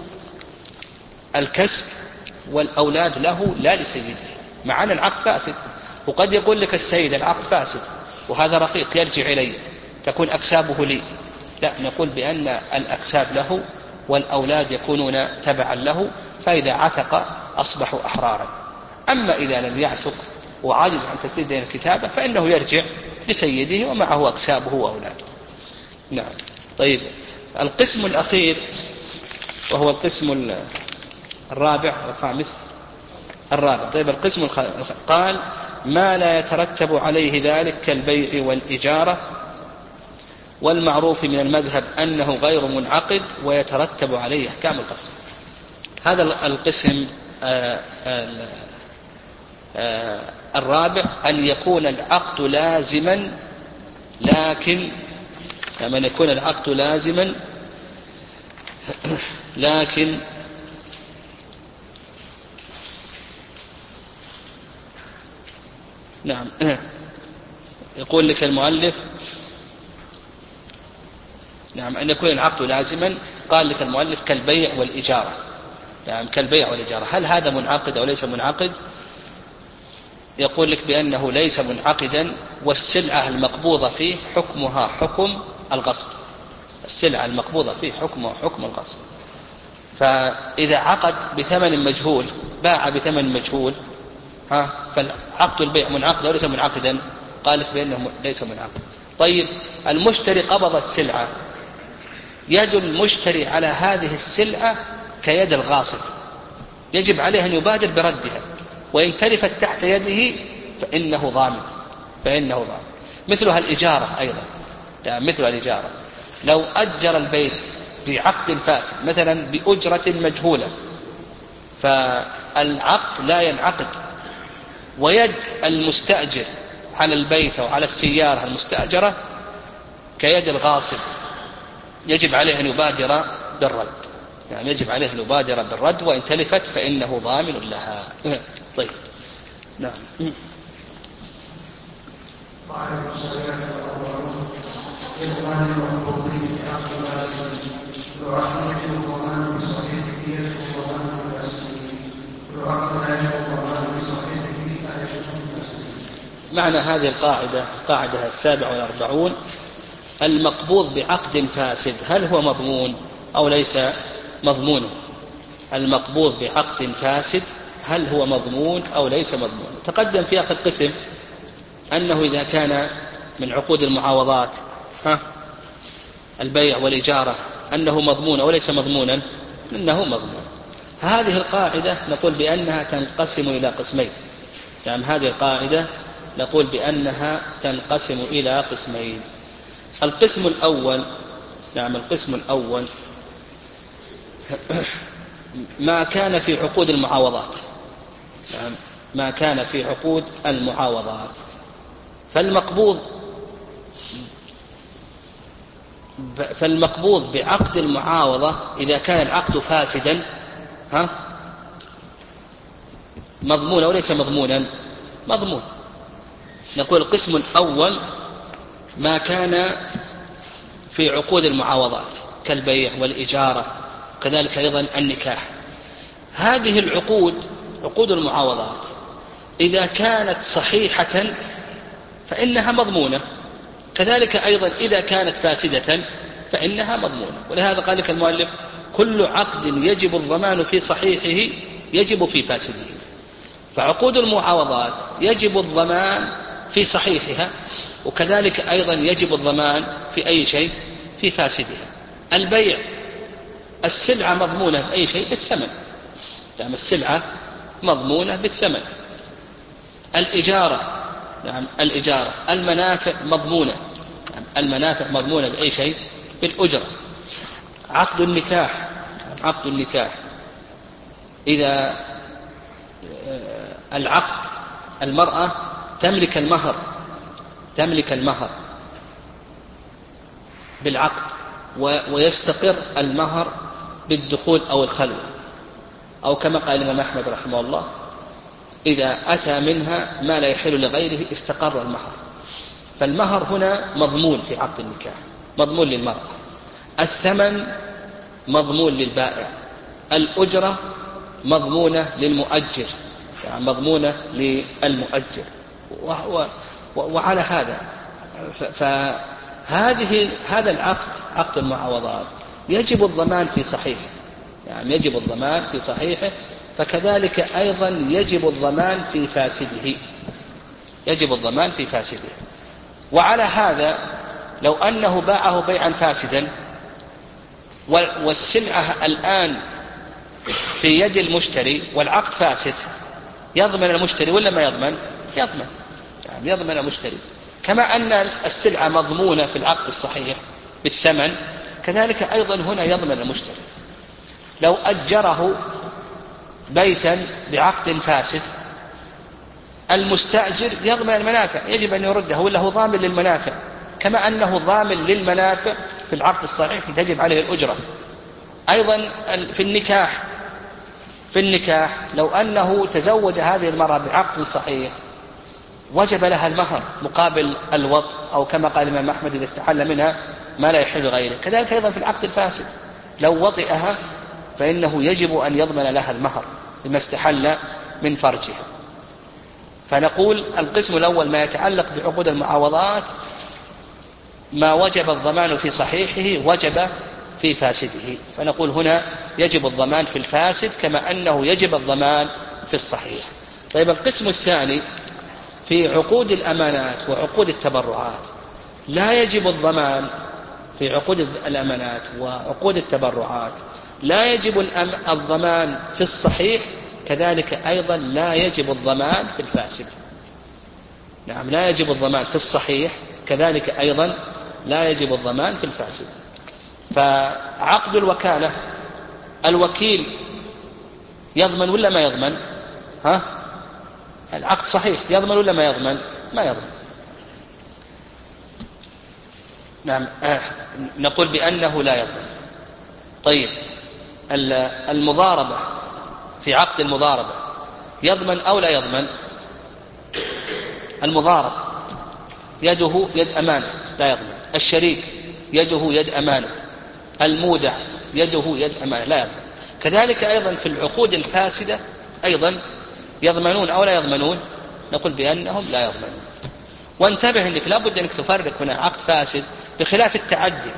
الكسب والأولاد له لا لسيده، مع أن العقد فاسد. وقد يقول لك السيد العقد فاسد وهذا رقيق يرجع إلي تكون أكسابه لي، لا، نقول بأن الأكساب له والأولاد يكونون تبعا له، فإذا عتق أصبحوا أحرارا. أما إذا لم يعتق وعاجز عن تسديد الكتابة فإنه يرجع لسيده ومعه أكسابه وأولاده. نعم. طيب القسم الأخير وهو القسم الرابع والخامس الرابع. طيب القسم الخامس قال ما لا يترتب عليه ذلك كالبيع والإجارة، والمعروف من المذهب أنه غير منعقد ويترتب عليه أحكام القسم. هذا القسم آآ آآ الرابع أن يكون العقد لازما، لكن من يكون العقد لازما لكن نعم. يقول لك المؤلف نعم أن يكون العقد لازما، قال لك المؤلف كالبيع والإجارة، نعم كالبيع والإجارة، هل هذا منعقد أو ليس منعقد؟ يقول لك بأنه ليس منعقدا، والسلعة المقبوضة فيه حكمها حكم الغصب، السلعة المقبوضة فيه حكمها حكم الغصب. فإذا عقد بثمن مجهول، باع بثمن مجهول، ها فالعقد البيع منعقد أو ليس منعقدا؟ قال لك بأنه ليس منعقد. طيب المشتري قبض السلعة، يد المشتري على هذه السلعة كيد الغاصب، يجب عليه أن يبادر بردها، وإن تلفت تحت يده فإنه ضامن، فإنه ضامن. مثلها الإجارة أيضا، يعني مثلها الإجارة، لو أجر البيت بعقد فاسد مثلا بأجرة مجهولة، فالعقد لا ينعقد، ويد المستأجر على البيت أو على السيارة المستأجرة كيد الغاصب، يجب عليه أن يبادر بالرد، يعني يجب عليه أن يبادر بالرد، وإن تلفت فإنه ضامن لها. طيب نعم. وعلى المسلمين والأموالون إضمان المقبوضين في عقد الفاسدين، وعقد يجب الضمان بصحيحه يجب الضمان بالفاسدين، وعقد لا يجب الضمان بصحيحه لا يجب بالفاسدين. معنى هذه القاعدة، القاعدة السابعة والأربعون، المقبوض بعقد فاسد هل هو مضمون أو ليس مضمونا؟ المقبوض بعقد فاسد هل هو مضمون أو ليس مضمون؟ تقدم في آخر قسم أنه إذا كان من عقود المعاوضات، ها البيع والإجارة، أنه مضمون أو ليس مضمونا؟ إنه مضمون. هذه القاعدة نقول بأنها تنقسم إلى قسمين، يعني هذه القاعدة نقول بأنها تنقسم إلى قسمين. القسم الأول، نعم القسم الأول ما كان في عقود المعاوضات، نعم ما كان في عقود المعاوضات، فالمقبوض فالمقبوض بعقد المعاوضة إذا كان العقد فاسدا، ها مضمون أو ليس مضمونا؟ مضمون. نقول القسم الأول ما كان في عقود المعاوضات كالبيع والإجارة، كذلك أيضا النكاح. هذه العقود، عقود المعاوضات، إذا كانت صحيحة فإنها مضمونة، كذلك أيضا إذا كانت فاسدة فإنها مضمونة. ولهذا قال لك المؤلف كل عقد يجب الضمان في صحيحه يجب في فاسده. فعقود المعاوضات يجب الضمان في صحيحها، وكذلك أيضا يجب الضمان في أي شيء في فاسدها. البيع السلعة مضمونة بأي شيء؟ بالثمن، نعم السلعة مضمونة بالثمن. الإجارة، نعم الإجارة المنافع مضمونة، نعم المنافع مضمونة بأي شيء؟ بالأجرة. عقد النكاح، عقد النكاح إذا العقد المرأة تملك المهر، تملك المهر بالعقد، ويستقر المهر بالدخول أو الخلوة، أو كما قال الإمام أحمد رحمه الله إذا أتى منها ما لا يحل لغيره استقر المهر. فالمهر هنا مضمون في عقد النكاح، مضمون للمرأة. الثمن مضمون للبائع. الأجرة مضمونة للمؤجر، يعني مضمونة للمؤجر. وعلى هذا فهذه هذا العقد، عقد المعاوضات، يجب الضمان في صحيحه، يعني يجب الضمان في صحيحه، فكذلك أيضا يجب الضمان في فاسده، يجب الضمان في فاسده. وعلى هذا لو أنه باعه بيعا فاسدا والسلعة الآن في يد المشتري والعقد فاسد، يضمن المشتري ولا ما يضمن؟ يضمن، يعني يضمن المشتري. كما أن السلعة مضمونة في العقد الصحيح بالثمن، كذلك أيضا هنا يضمن المشتري. لو أجره بيتا بعقد فاسد، المستأجر يضمن المنافع، يجب أن يرده، ولا هو ضامن للمنافع، كما أنه ضامن للمنافع في العقد الصحيح تجب عليه الأجرة. أيضا في النكاح، في النكاح لو أنه تزوج هذه المرأة بعقد صحيح وجب لها المهر مقابل الوط، أو كما قال الإمام أحمد إذا استحل منها ما لا يحل غيره. كذلك أيضا في العقد الفاسد لو وطئها فإنه يجب أن يضمن لها المهر لما استحل من فرجها. فنقول القسم الأول ما يتعلق بعقود المعاوضات ما وجب الضمان في صحيحه وجب في فاسده، فنقول هنا يجب الضمان في الفاسد كما أنه يجب الضمان في الصحيح. طيب القسم الثاني في عقود الأمانات وعقود التبرعات لا يجب الضمان في عقود الأمانات وعقود التبرعات، لا يجب الضمان في الصحيح، كذلك أيضا لا يجب الضمان في الفاسد. نعم، لا يجب الضمان في الصحيح، كذلك أيضا لا يجب الضمان في الفاسد. فعقد الوكالة الوكيل يضمن ولا ما يضمن؟ ها؟ العقد صحيح، يضمن ولا ما يضمن؟ ما يضمن. نعم، آه. نقول بأنه لا يضمن. طيب المضاربة في عقد المضاربة يضمن أو لا يضمن؟ المضارب يده يد أمانة لا يضمن، الشريك يده يد أمانة، المودع يده يد أمانة لا يضمن. كذلك أيضا في العقود الفاسدة أيضا يضمنون أو لا يضمنون؟ نقول بأنهم لا يضمنون. وانتبه أنك لابد أنك تفرق هنا عقد فاسد بخلاف التعدي.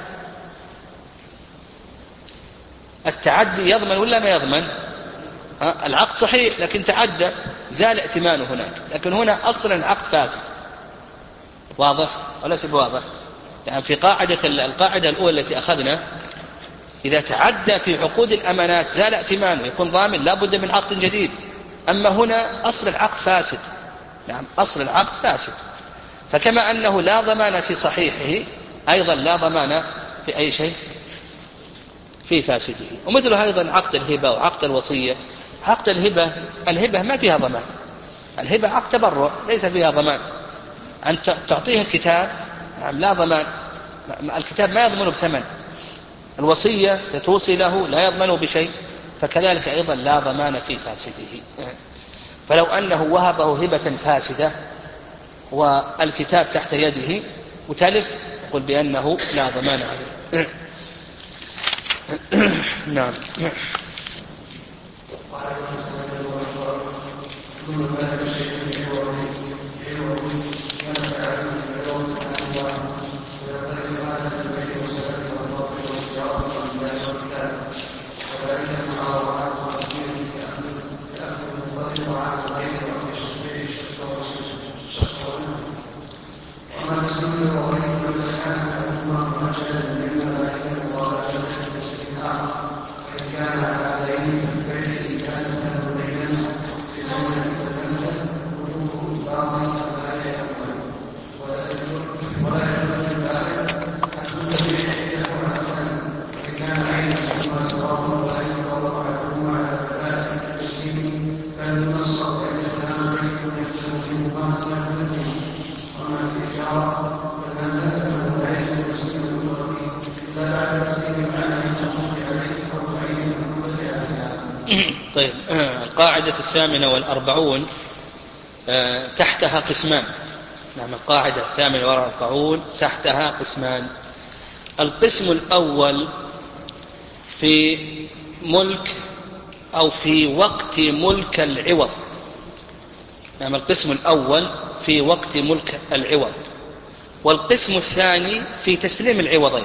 التعدي يضمن ولا ما يضمن؟ العقد صحيح لكن تعدى زال ائتمانه هناك، لكن هنا أصلا العقد فاسد. واضح ولا سب واضح؟ يعني في قاعدة القاعدة الأولى التي أخذنا إذا تعدى في عقود الأمانات زال ائتمانه يكون ضامن لا بد من عقد جديد. أما هنا أصل العقد فاسد. نعم، أصل العقد فاسد، فكما أنه لا ضمان في صحيحه أيضا لا ضمان في أي شيء في فاسده. ومثله أيضا عقد الهبة وعقد الوصية. عقد الهبة الهبة ما فيها ضمان، الهبة عقد تبرع ليس فيها ضمان. أن تعطيه الكتاب لا ضمان، الكتاب ما يضمن بثمن. الوصية توصي له لا يضمن بشيء، فكذلك أيضا لا ضمان في فاسده. فلو أنه وهبه هبة فاسدة والكتاب تحت يده وتلف يقول بأنه لا ضمان عليه. نعم. طيب القاعدة الثامنة والأربعون تحتها قسمان. نعم، القاعدة الثامنة والأربعون تحتها قسمان. القسم الأول في ملك أو في وقت ملك العوض. نعم، القسم الأول في وقت ملك العوض، والقسم الثاني في تسليم العوضين.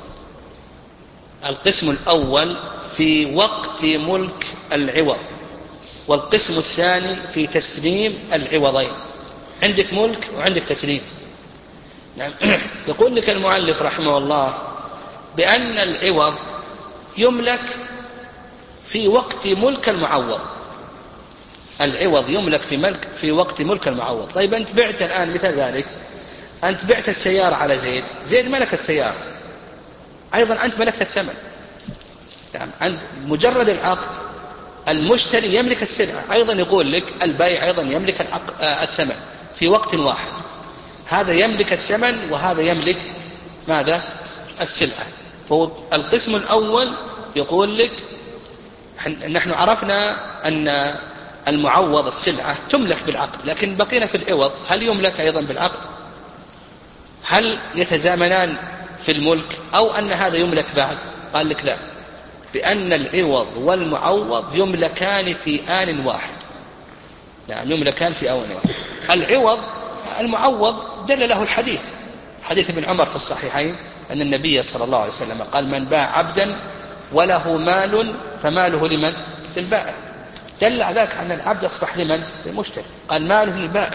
القسم الأول في وقت ملك العوض، والقسم الثاني في تسليم العوضين. عندك ملك وعندك تسليم. نعم. يقول لك المؤلف رحمه الله بأن العوض يملك في وقت ملك المعوض. العوض يملك في ملك في وقت ملك المعوض. طيب أنت بعت الآن مثل ذلك، أنت بعت السيارة على زيد، زيد ملك السيارة، أيضا أنت ملكت الثمن. يعني عند مجرد العقد المشتري يملك السلعة، أيضا يقول لك البيع أيضا يملك الثمن في وقت واحد. هذا يملك الثمن وهذا يملك ماذا؟ السلعة. فالقسم الأول يقول لك نحن عرفنا أن المعوض السلعة تملك بالعقد، لكن بقينا في العوض، هل يملك أيضا بالعقد؟ هل يتزامنان في الملك أو أن هذا يملك بعد؟ قال لك لا، بأن العوض والمعوض يملكان في آن واحد. نعم، يملكان في آن واحد. العوض المعوض دل له الحديث، حديث ابن عمر في الصحيحين أن النبي صلى الله عليه وسلم قال: من باع عبدا وله مال فماله لمن؟ للبائع. دل على ذلك أن العبد أصبح لمن؟ للمشتري، قال ماله للبائع،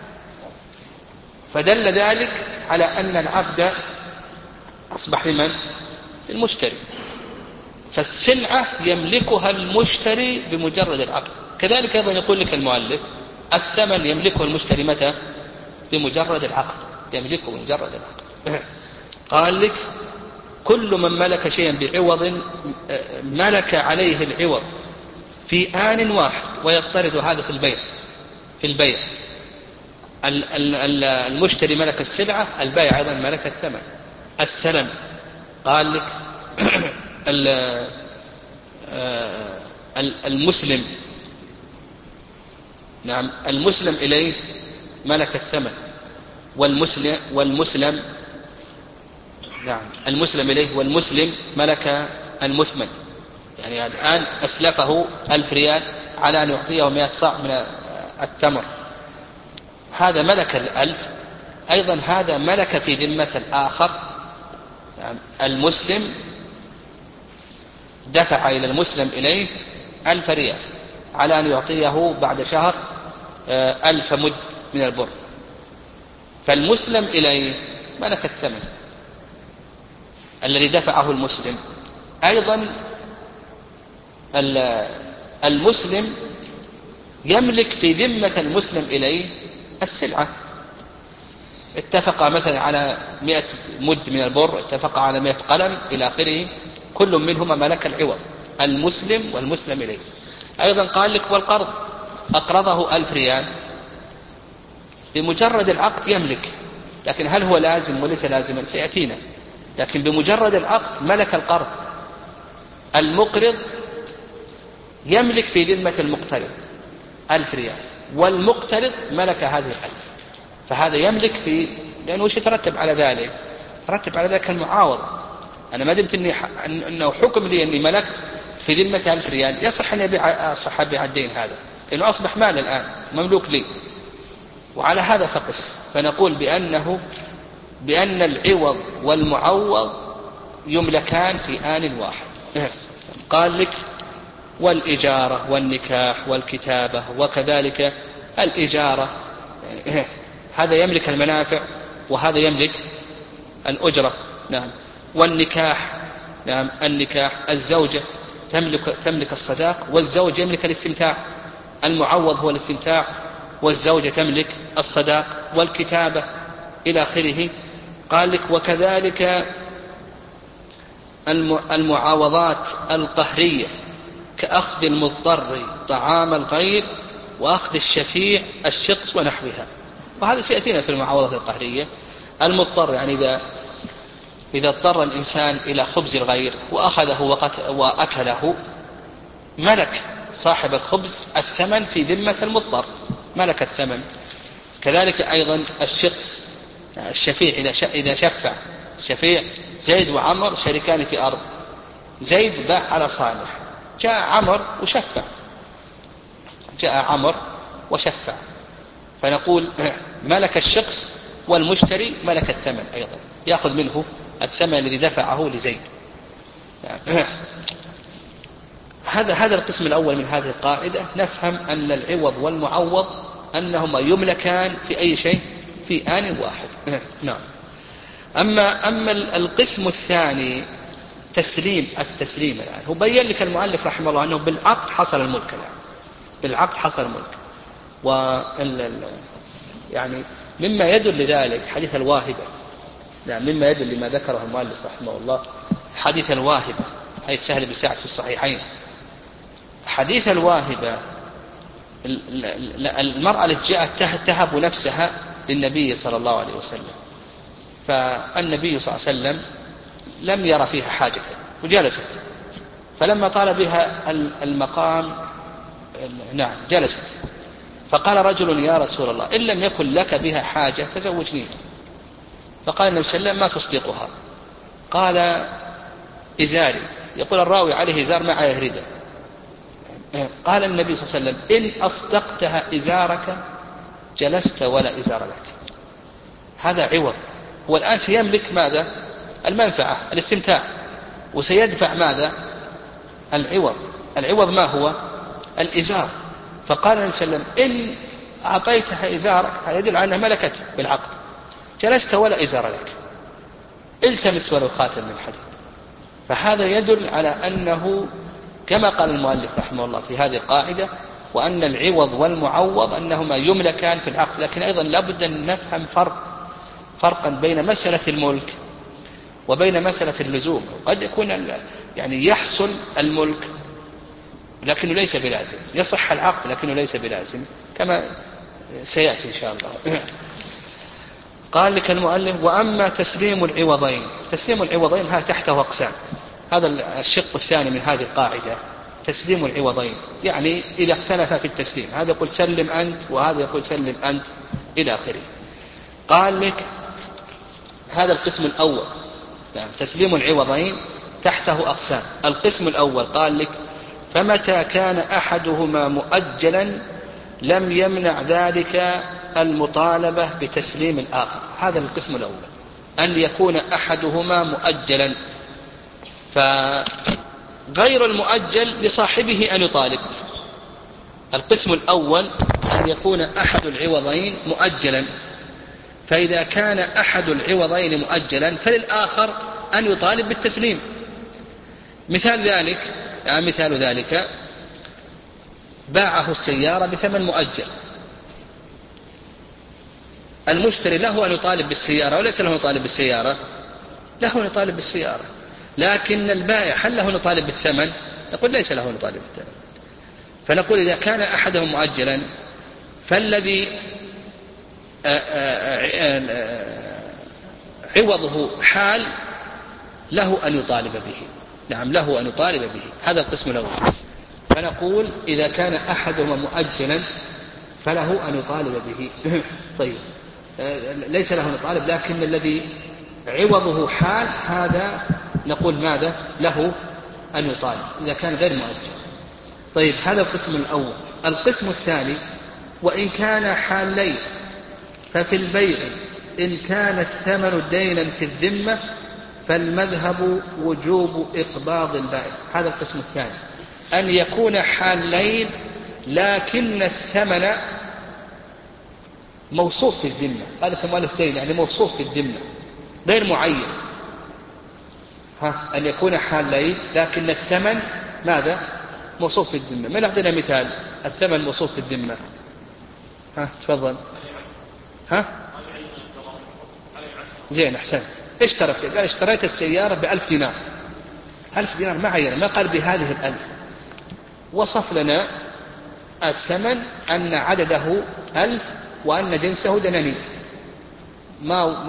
فدل ذلك على أن العبد أصبح لمن؟ للمشتري. فالسلعة يملكها المشتري بمجرد العقد. كذلك أيضا يقول لك المؤلف: الثمن يملكه المشتري متى؟ بمجرد العقد، يملكه بمجرد العقد. قال لك: كل من ملك شيئا بعوض ملك عليه العوض في آن واحد، ويضطرد هذا في البيع. في البيع المشتري ملك السلعة، البائع أيضا ملك الثمن. السلم قال لك: المسلم نعم المسلم إليه ملك الثمن، والمسلم والمسلم نعم المسلم إليه والمسلم ملك المثمن. يعني الآن أسلفه ألف ريال على أن يعطيه مئة صاع من التمر، هذا ملك الألف، أيضا هذا ملك في ذمة الآخر. يعني المسلم دفع إلى المسلم إليه ألف ريال على أن يعطيه بعد شهر ألف مد من البر، فالمسلم إليه ملك الثمن الذي دفعه المسلم. أيضا المسلم يملك في ذمة المسلم إليه السلعة، اتفق مثلا على مئة مد من البر، اتفق على مئة قلم إلى آخره، كل منهما ملك العوض، المسلم والمسلم إليه. أيضا قال لك: والقرض، أقرضه ألف ريال، بمجرد العقد يملك، لكن هل هو لازم وليس لازما سيأتينا، لكن بمجرد العقد ملك القرض. المقرض يملك في ذمة المقترض ألف ريال، والمقترض ملك هذه الألف، فهذا يملك في، لأنه وش يترتب على ذلك؟ ترتب على ذلك المعاوضة. أنا ما دمت إني أنه حكم لي أني ملكت في ذمة ألف ريال، يصح أن يبيع صاحب الدين هذا، لأنه أصبح مال الآن مملوك لي، وعلى هذا فقس. فنقول بأنه بأن العوض والمعوض يملكان في آن واحد. قال لك: والإجارة والنكاح والكتابة، وكذلك الإجارة هذا يملك المنافع وهذا يملك الأجرة. نعم. والنكاح نعم النكاح الزوجة تملك تملك الصداق، والزوج يملك الاستمتاع، المعوض هو الاستمتاع، والزوجة تملك الصداق والكتابة إلى آخره. قال لك: وكذلك المعاوضات القهرية كأخذ المضطر طعام الغير، وأخذ الشفيع الشخص ونحوها. وهذا سيأتينا في المعاوضات القهرية. المضطر يعني إذا إذا اضطر الإنسان إلى خبز الغير وأخذه وأكله، ملك صاحب الخبز الثمن في ذمة المضطر، ملك الثمن. كذلك أيضا الشخص الشفيع إذا شفع، شفيع زيد وعمر شريكان في أرض، زيد باع على صالح، جاء عمر وشفع، جاء عمر وشفع، فنقول ملك الشخص والمشتري ملك الثمن أيضا، يأخذ منه الثمن الذي دفعه لزيد. هذا هذا القسم الأول من هذه القاعدة. نفهم أن العوض والمعوض أنهما يملكان في أي شيء في آن واحد. نعم. أما أما القسم الثاني تسليم التسليم، الآن هو بين لك المؤلف رحمه الله أنه بالعقد حصل الملك، الآن بالعقد حصل الملك. وال يعني مما يدل لذلك حديث الواهبة، يعني مما يدل لما ذكره المؤلف رحمه الله حديث الواهبة، حديث سهل بن سعد في الصحيحين. حديث الواهبة المرأة التي جاءت تهب نفسها للنبي صلى الله عليه وسلم، فالنبي صلى الله عليه وسلم لم يرى فيها حاجة وجلست، فلما طال بها المقام نعم جلست. فقال رجل يا رسول الله إن لم يكن لك بها حاجة فزوجنيها. فقال النبي صلى الله عليه وسلم ما تصدقها. قال إزاري. يقول الراوي عليه إزار مع يهرده. قال النبي صلى الله عليه وسلم إن أصدقتها إزارك جلست ولا إزار لك. هذا عوض. هو الآن سيملك ماذا؟ المنفعة الاستمتاع، وسيدفع ماذا؟ العوض. العوض ما هو؟ الإزار. فقال النبي صلى الله عليه وسلم إن أعطيتها إزارك، هذا يدل على أنها ملكت بالعقد، جلست ولا إزار لك، التمس ولو خاتم من حديد. فهذا يدل على أنه كما قال المؤلف رحمه الله في هذه القاعدة، وأن العوض والمعوض أنهما يملكان في العقد. لكن أيضا لابد أن نفهم فرق فرقا بين مسألة الملك وبين مسألة اللزوم. قد يكون يعني يحصل الملك لكنه ليس بلازم، يصح العقد لكنه ليس بلازم كما سيأتي إن شاء الله. قال لك المؤلف وأما تسليم العوضين. تسليم العوضين ها تحته أقسام. هذا الشق الثاني من هذه القاعدة، تسليم العوضين، يعني إذا اختلف في التسليم، هذا يقول سلم أنت وهذا يقول سلم أنت إلى آخره. قال لك هذا القسم الأول، يعني تسليم العوضين تحته أقسام. القسم الأول قال لك فمتى كان أحدهما مؤجلا لم يمنع ذلك المطالبة بتسليم الآخر. هذا القسم الأول، أن يكون أحدهما مؤجلا، فغير المؤجل لصاحبه أن يطالب. القسم الأول أن يكون أحد العوضين مؤجلا، فإذا كان أحد العوضين مؤجلا فللآخر أن يطالب بالتسليم. مثال ذلك يعني مثال ذلك باعه السيارة بثمن مؤجل، المشتري له أن يطالب بالسيارة وليس له أن يطالب بالسيارة؟ له أن يطالب بالسيارة، لكن البائع هل له أن يطالب بالثمن؟ نقول ليس له أن يطالب بالثمن. فنقول إذا كان أحدهم مؤجلا فالذي عوضه حال له أن يطالب به. نعم له أن يطالب به. هذا القسم الأول. فنقول إذا كان أحدهما مؤجلا فله أن يطالب به. طيب ليس له أن يطالب، لكن الذي عوضه حال هذا نقول ماذا؟ له أن يطالب إذا كان غير مؤجل. طيب هذا القسم الأول. القسم الثاني وإن كان حالين ففي البيع إن كان الثمن دينا في الذمة فالمذهب وجوب إقباض البائع. هذا القسم الثاني، أن يكون حالين لكن الثمن موصوف في الذمة. هذا المؤلف دين يعني موصوف في الذمة غير معين. ها أن يكون حالين لكن الثمن ماذا؟ موصوف في الذمة. من أعطينا مثال الثمن موصوف في الذمة؟ ها تفضل. ها زين أحسنت. اشترى قال اشتريت السيارة بألف دينار. ألف دينار ما عينه، ما قال بهذه الألف، وصف لنا الثمن أن عدده ألف وأن جنسه دنانير، ما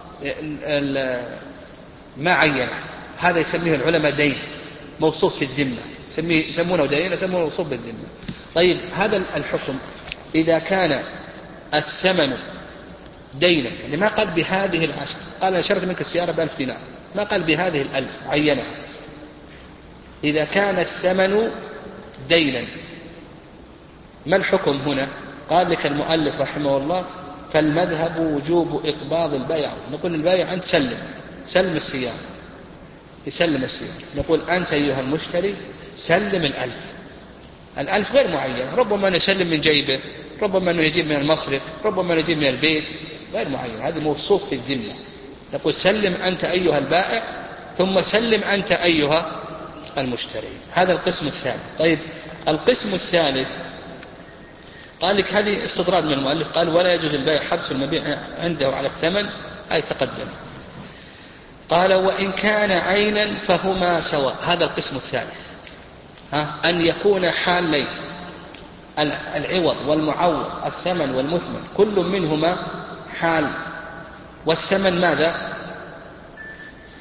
ما عينه. هذا يسميه العلماء دين موصوف في الذمة، يسمونه دين يسمونه موصوف بالذمة. طيب هذا الحكم إذا كان الثمن دينا، يعني ما قال بهذه العشر، قال أنا شريت منك السيارة بألف دينار، ما قال بهذه الألف عينها. إذا كان الثمن دينا ما الحكم هنا؟ قال لك المؤلف رحمه الله فالمذهب وجوب إقباض البيع. نقول البيع أنت سلم سلم السيارة، يسلم السيارة. نقول أنت أيها المشتري سلم الألف. الألف غير معين، ربما نسلم من جيبه، ربما أنه يجيب من المصرف، ربما يجيب من البيت، غير معين. هذا موصوف في الذمة. نقول سلم أنت أيها البائع ثم سلم أنت أيها المشتري. هذا القسم الثاني. طيب القسم الثالث قال لك هذه استطراد من المؤلف، قال ولا يجوز البيع حبس المبيع عنده على الثمن، أي تقدم. قال وإن كان عينا فهما سواء. هذا القسم الثالث، ها أن يكون حالين العوض والمعوض الثمن والمثمن كل منهما حال، والثمن ماذا؟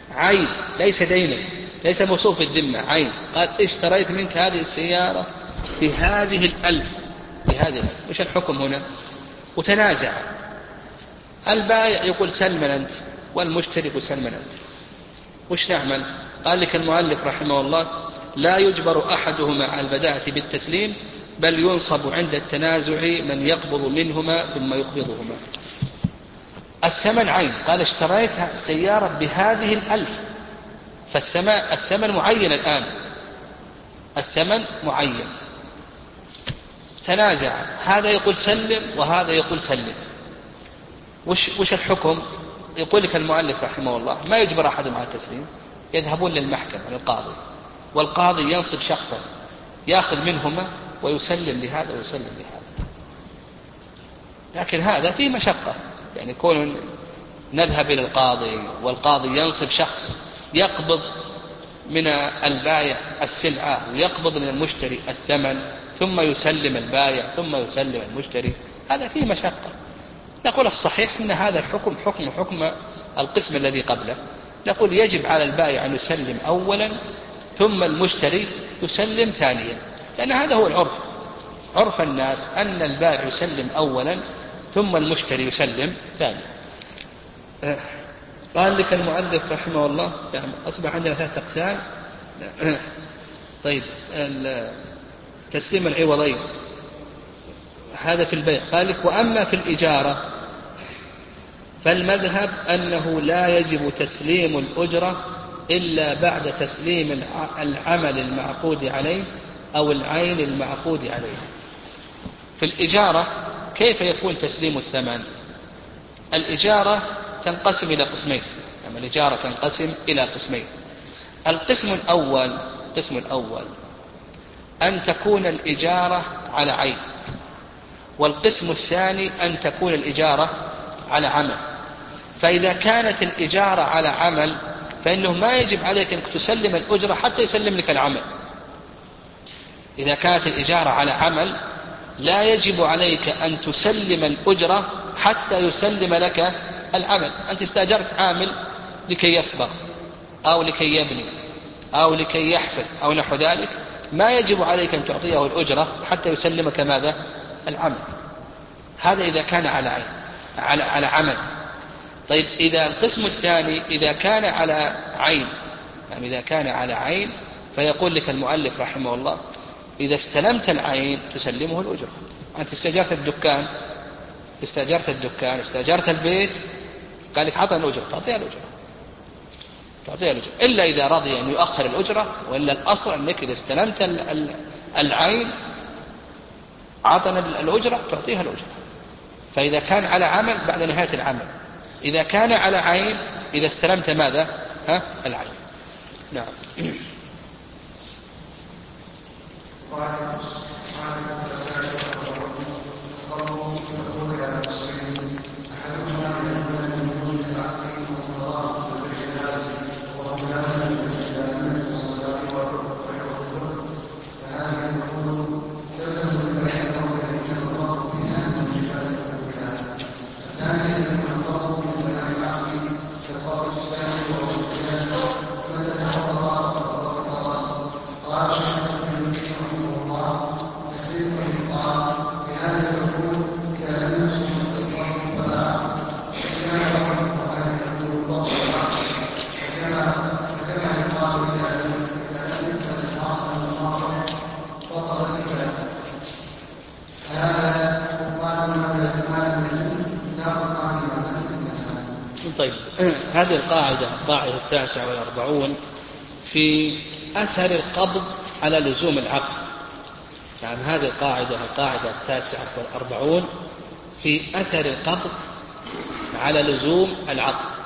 عين ليس دينا، ليس موصوف في الذمة، عين. قال اشتريت منك هذه السيارة بهذه الألف بهذه الألف. وش الحكم هنا؟ وتنازع، البائع يقول سلما أنت، والمشتري يقول سلما أنت، وش نعمل؟ قال لك المؤلف رحمه الله لا يجبر أحدهما على البداءة بالتسليم، بل ينصب عند التنازع من يقبض منهما ثم يقبضهما. الثمن عين، قال اشتريت السيارة بهذه الألف، فالثمن الثمن معين الآن، الثمن معين. تنازع، هذا يقول سلم وهذا يقول سلم، وش, وش الحكم؟ يقول لك المؤلف رحمه الله ما يجبر أحدهم على التسليم، يذهبون للمحكمة للقاضي، والقاضي ينصب شخصا يأخذ منهما ويسلم لهذا ويسلم لهذا. لكن هذا فيه مشقة، يعني كون نذهب إلى القاضي والقاضي ينصب شخص يقبض من البائع السلعة ويقبض من المشتري الثمن ثم يسلم البائع ثم يسلم المشتري، هذا فيه مشقة. نقول الصحيح أن هذا الحكم حكم حكم القسم الذي قبله، نقول يجب على البائع أن يسلم أولا ثم المشتري يسلم ثانيا، لأن هذا هو العرف، عرف الناس أن البائع يسلم أولا ثم المشتري يسلم ثانيا. قال لك المؤلف رحمه الله أصبح عندنا ثلاثة أقسام. طيب تسليم العوضين هذا في البيع. قال لك وأما في الإجارة فالمذهب أنه لا يجب تسليم الأجرة إلا بعد تسليم العمل المعقود عليه أو العين المعقود عليه. في الإجارة كيف يكون تسليم الثمن؟ الإجارة تنقسم إلى قسمين، يعني الإجارة تنقسم إلى قسمين. القسم الأول القسم الأول أن تكون الإجارة على عين، والقسم الثاني أن تكون الإجارة على عمل. فإذا كانت الإجارة على عمل فإنه ما يجب عليك أن تسلم الأجرة حتى يسلم لك العمل. إذا كانت الإجارة على عمل لا يجب عليك أن تسلم الأجرة حتى يسلم لك العمل. أنت استأجرت عامل لكي يصبغ أو لكي يبني أو لكي يحفر أو نحو ذلك، ما يجب عليك أن تعطيه الأجرة حتى يسلمك ماذا؟ العمل. هذا إذا كان على عين على, على عمل. طيب إذا القسم الثاني إذا كان على عين، يعني إذا كان على عين فيقول لك المؤلف رحمه الله إذا استلمت العين تسلمه الأجرة. أنت استأجرت الدكان استأجرت الدكان استأجرت البيت، قال لك عطنا الأجرة، تعطيها الأجرة تعطيها الأجرة إلا إذا رضي أن يؤخر الأجرة، وإلا الأصل أنك إذا استلمت العين عطنا الأجرة تعطيها الأجرة. فإذا كان على عمل بعد نهاية العمل، إذا كان على عين إذا استلمت ماذا؟ ها؟ العين. نعم. طيب هذه القاعدة القاعدة التاسعة والأربعون في أثر القبض على لزوم العقد. يعني هذه القاعدة القاعدة التاسعة والأربعون في أثر القبض على لزوم العقد.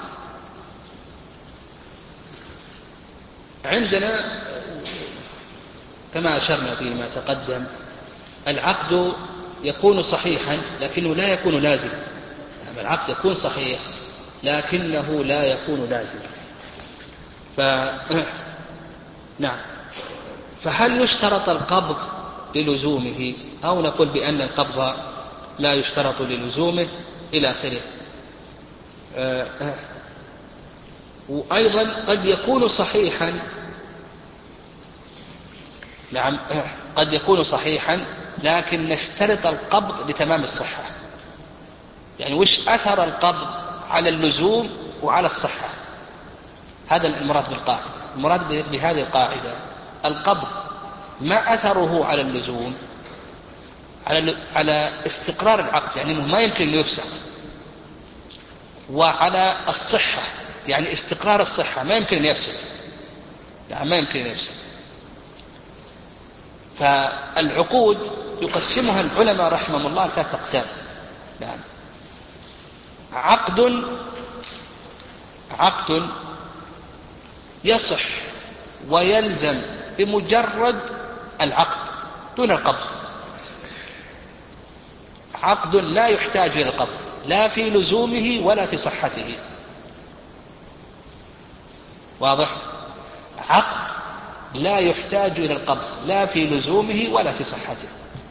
عندنا كما أشرنا فيما تقدم العقد يكون صحيحا لكنه لا يكون لازما. يعني العقد يكون صحيح لكنه لا يكون لازما. ف... نعم. فهل يشترط القبض للزومه أو نقول بأن القبض لا يشترط للزومه إلى آخره. وأيضا قد يكون صحيحا نعم قد يكون صحيحا لكن نشترط القبض لتمام الصحة. يعني وش أثر القبض على اللزوم وعلى الصحة؟ هذا المراد بالقاعدة. المراد بهذه القاعدة القبض ما أثره على اللزوم، على على استقرار العقد، يعني ما يمكن أن يفسخ، وعلى الصحة يعني استقرار الصحة ما يمكن أن يفسد، يعني ما يمكن أن يفسد. فالعقود يقسمها العلماء رحمهم الله ثلاثة أقسام. نعم عقد عقد يصح ويلزم بمجرد العقد دون القبض، عقد لا يحتاج إلى القبض لا في لزومه ولا في صحته. واضح؟ عقد لا يحتاج إلى القبض لا في لزومه ولا في صحته.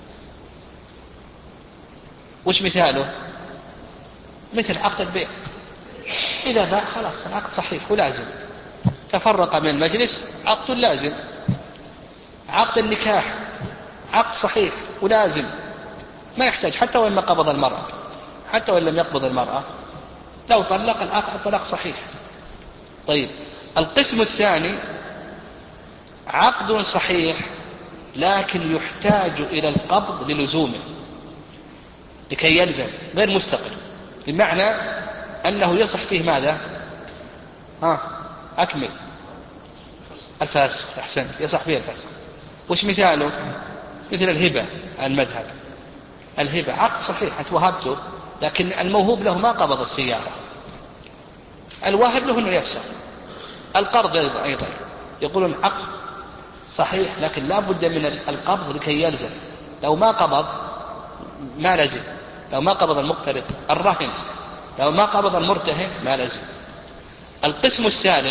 وش مثاله؟ مثل عقد البيع، إذا باع خلاص العقد صحيح ولازم، تفرق من المجلس عقد لازم. عقد النكاح عقد صحيح ولازم، ما يحتاج حتى وإن ما قبض المرأة، حتى وإن لم يقبض المرأة لو طلق العقد طلاق صحيح. طيب القسم الثاني عقد صحيح لكن يحتاج إلى القبض للزومه لكي يلزم، غير مستقل، بمعنى أنه يصح فيه ماذا؟ ها أكمل. الفاسق، أحسن، يصح فيه الفاسق. وش مثاله؟ مثل الهبة المذهب. الهبة عقد صحيح أنت وهبته، لكن الموهوب له ما قبض السيارة، الواهب له أنه يفسخ. القرض أيضا يقولون عقد صحيح لكن لا بد من القبض لكي يلزم، لو ما قبض ما لزم، لو ما قبض المقترض. الرهن لو ما قبض المرتهن ما لزم. القسم الثالث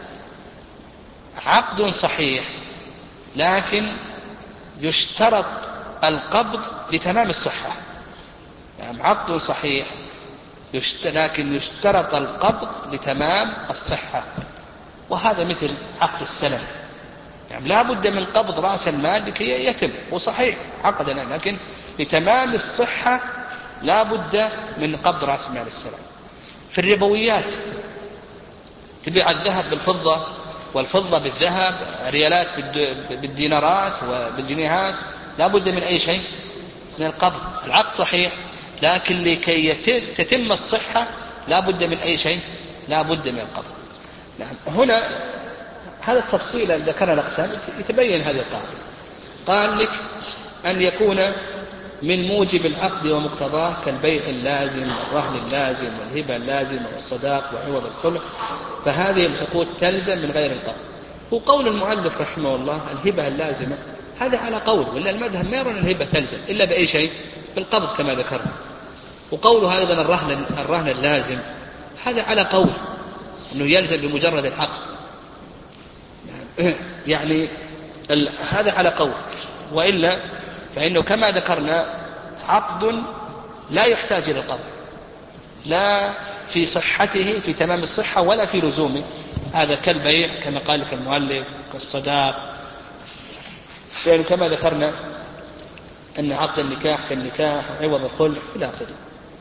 عقد صحيح لكن يشترط القبض لتمام الصحة. يعني عقد صحيح لكن يشترط القبض لتمام الصحة، وهذا مثل عقد السلم، يعني لا بد من قبض رأس المال لكي يتم، وصحيح عقدنا لكن لتمام الصحة لا بد من قبض رأس مال السلم. في الربويات تبيع الذهب بالفضة والفضة بالذهب، ريالات بالدينارات وبالجنيهات، لا بد من أي شيء من القبض. العقد صحيح لكن لكي تتم الصحة لا بد من أي شيء، لا بد من القبض. نعم هنا هذا التفصيل الذي ذكرنا الأقسام يتبين هذه القاعدة. قال لك أن يكون من موجب العقد ومقتضاه كالبيع اللازم والرهن اللازم والهبة اللازم والصداق وعوض الخلع، فهذه العقود تلزم من غير القبض. وقول المؤلف رحمه الله الهبة اللازمة هذا على قول، ولا المذهب ما يرون الهبة تلزم إلا بأي شيء؟ بالقبض كما ذكرنا. وقوله أيضا الرهن, الرهن اللازم هذا على قول أنه يلزم بمجرد العقد، يعني هذا على قول، وإلا فإنه كما ذكرنا عقد لا يحتاج إلى القبض لا في صحته في تمام الصحة ولا في لزومه، هذا كالبيع كما قال لك المؤلف، كالصداق، يعني كما ذكرنا أن عقد النكاح كالنكاح وعوض الخلع إلى آخره.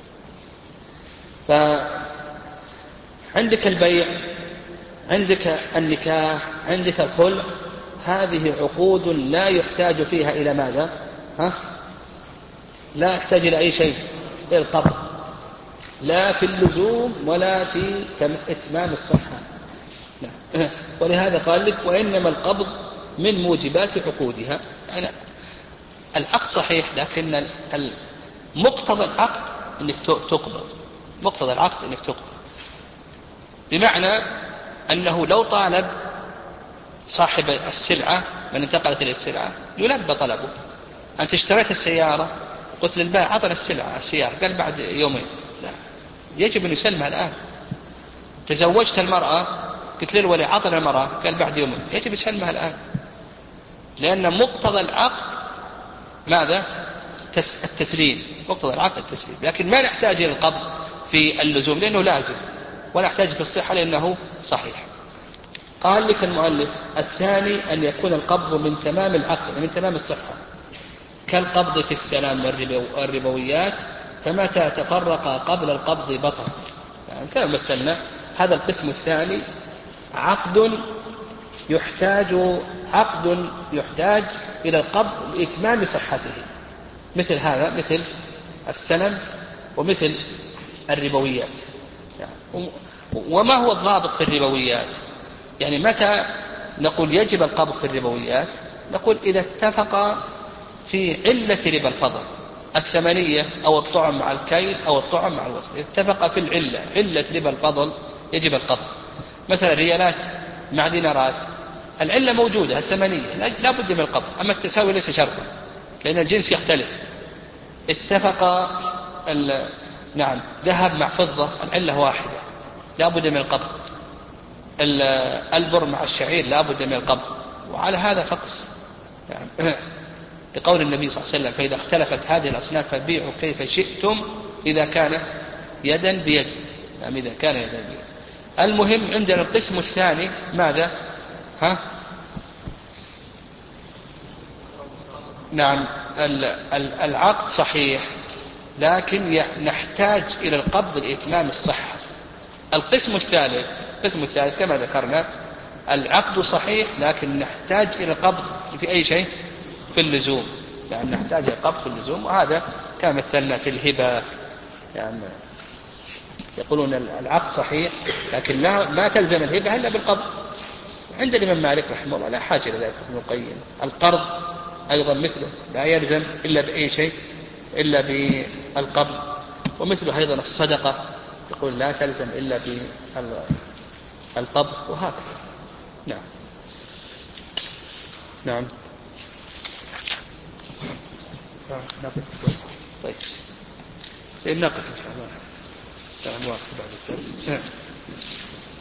فعندك البيع، عندك النكاح، عندك الخلع، هذه عقود لا يحتاج فيها إلى ماذا؟ ها؟ لا يحتاج إلى أي شيء، إلى القبض، لا في اللزوم ولا في إتمام الصحة. لا. ولهذا قال لك وإنما القبض من موجبات عقودها، يعني العقد صحيح لكن مقتضى العقد أنك تقبض، مقتضى العقد أنك تقبض، بمعنى أنه لو طالب صاحب السلعة من انتقلت إلى السلعة يلبى طلبه. أنت اشتريت السيارة قلت للبائع عطنا السلعة السيارة، قال بعد يومين، لا يجب أن يسلمها الآن. تزوجت المرأة قلت للولي عطنا المرأة، قال بعد يومين، يجب يسلمها الآن، لأن مقتضى العقد ماذا؟ التسليم، مقتضى العقد التسليم، لكن ما نحتاج إلى القبض في اللزوم لأنه لازم، ولا نحتاج في الصحة لأنه صحيح. قال لك المؤلف الثاني أن يكون القبض من تمام العقد من تمام الصحة كالقبض في السلام والربويات، فمتى تفرق قبل القبض بطل. يعني كما مثلنا هذا القسم الثاني عقد يحتاج عقد يحتاج إلى القبض لإتمام صحته، مثل هذا مثل السلم ومثل الربويات. يعني وما هو الضابط في الربويات؟ يعني متى نقول يجب القبض في الربويات؟ نقول إذا اتفق في علة ربا الفضل الثمنية أو الطعم مع الكيل أو الطعم مع الوزن، اتفق في العلة علة ربا الفضل يجب القبض. مثلا ريالات مع دينارات العلة موجودة الثمنية لا بد من القبض، أما التساوي ليس شرطا لأن الجنس يختلف. اتفق نعم ذهب مع فضة العلة واحدة لا بد من القبض، البر مع الشعير لا بد من القبض. وعلى هذا فقس يعني لقول النبي صلى الله عليه وسلم فإذا اختلفت هذه الأصناف فبيعوا كيف شئتم إذا كان يدا بيد، يعني إذا كان يدا بيد. المهم عندنا القسم الثاني ماذا؟ ها؟ نعم العقد صحيح لكن نحتاج إلى القبض لإتمام الصحة. القسم الثالث القسم الثالث كما ذكرنا العقد صحيح لكن نحتاج إلى القبض في أي شيء في اللزوم، يعني نحتاج إلى القبض في اللزوم. وهذا كما مثلنا في الهبة، يعني يقولون العقد صحيح لكن لا ما تلزم الهبة إلا بالقبض. عند الإمام مالك رحمه الله لا حاجة إلى ذلك ابن القيم. القرض أيضا مثله لا يلزم إلا بأي شيء إلا بالقبض، ومثله أيضا الصدقة يقول لا تلزم إلا بالقبض، وهكذا. نعم نعم طيب سينقف إن شاء الله نواصل بعد الدرس.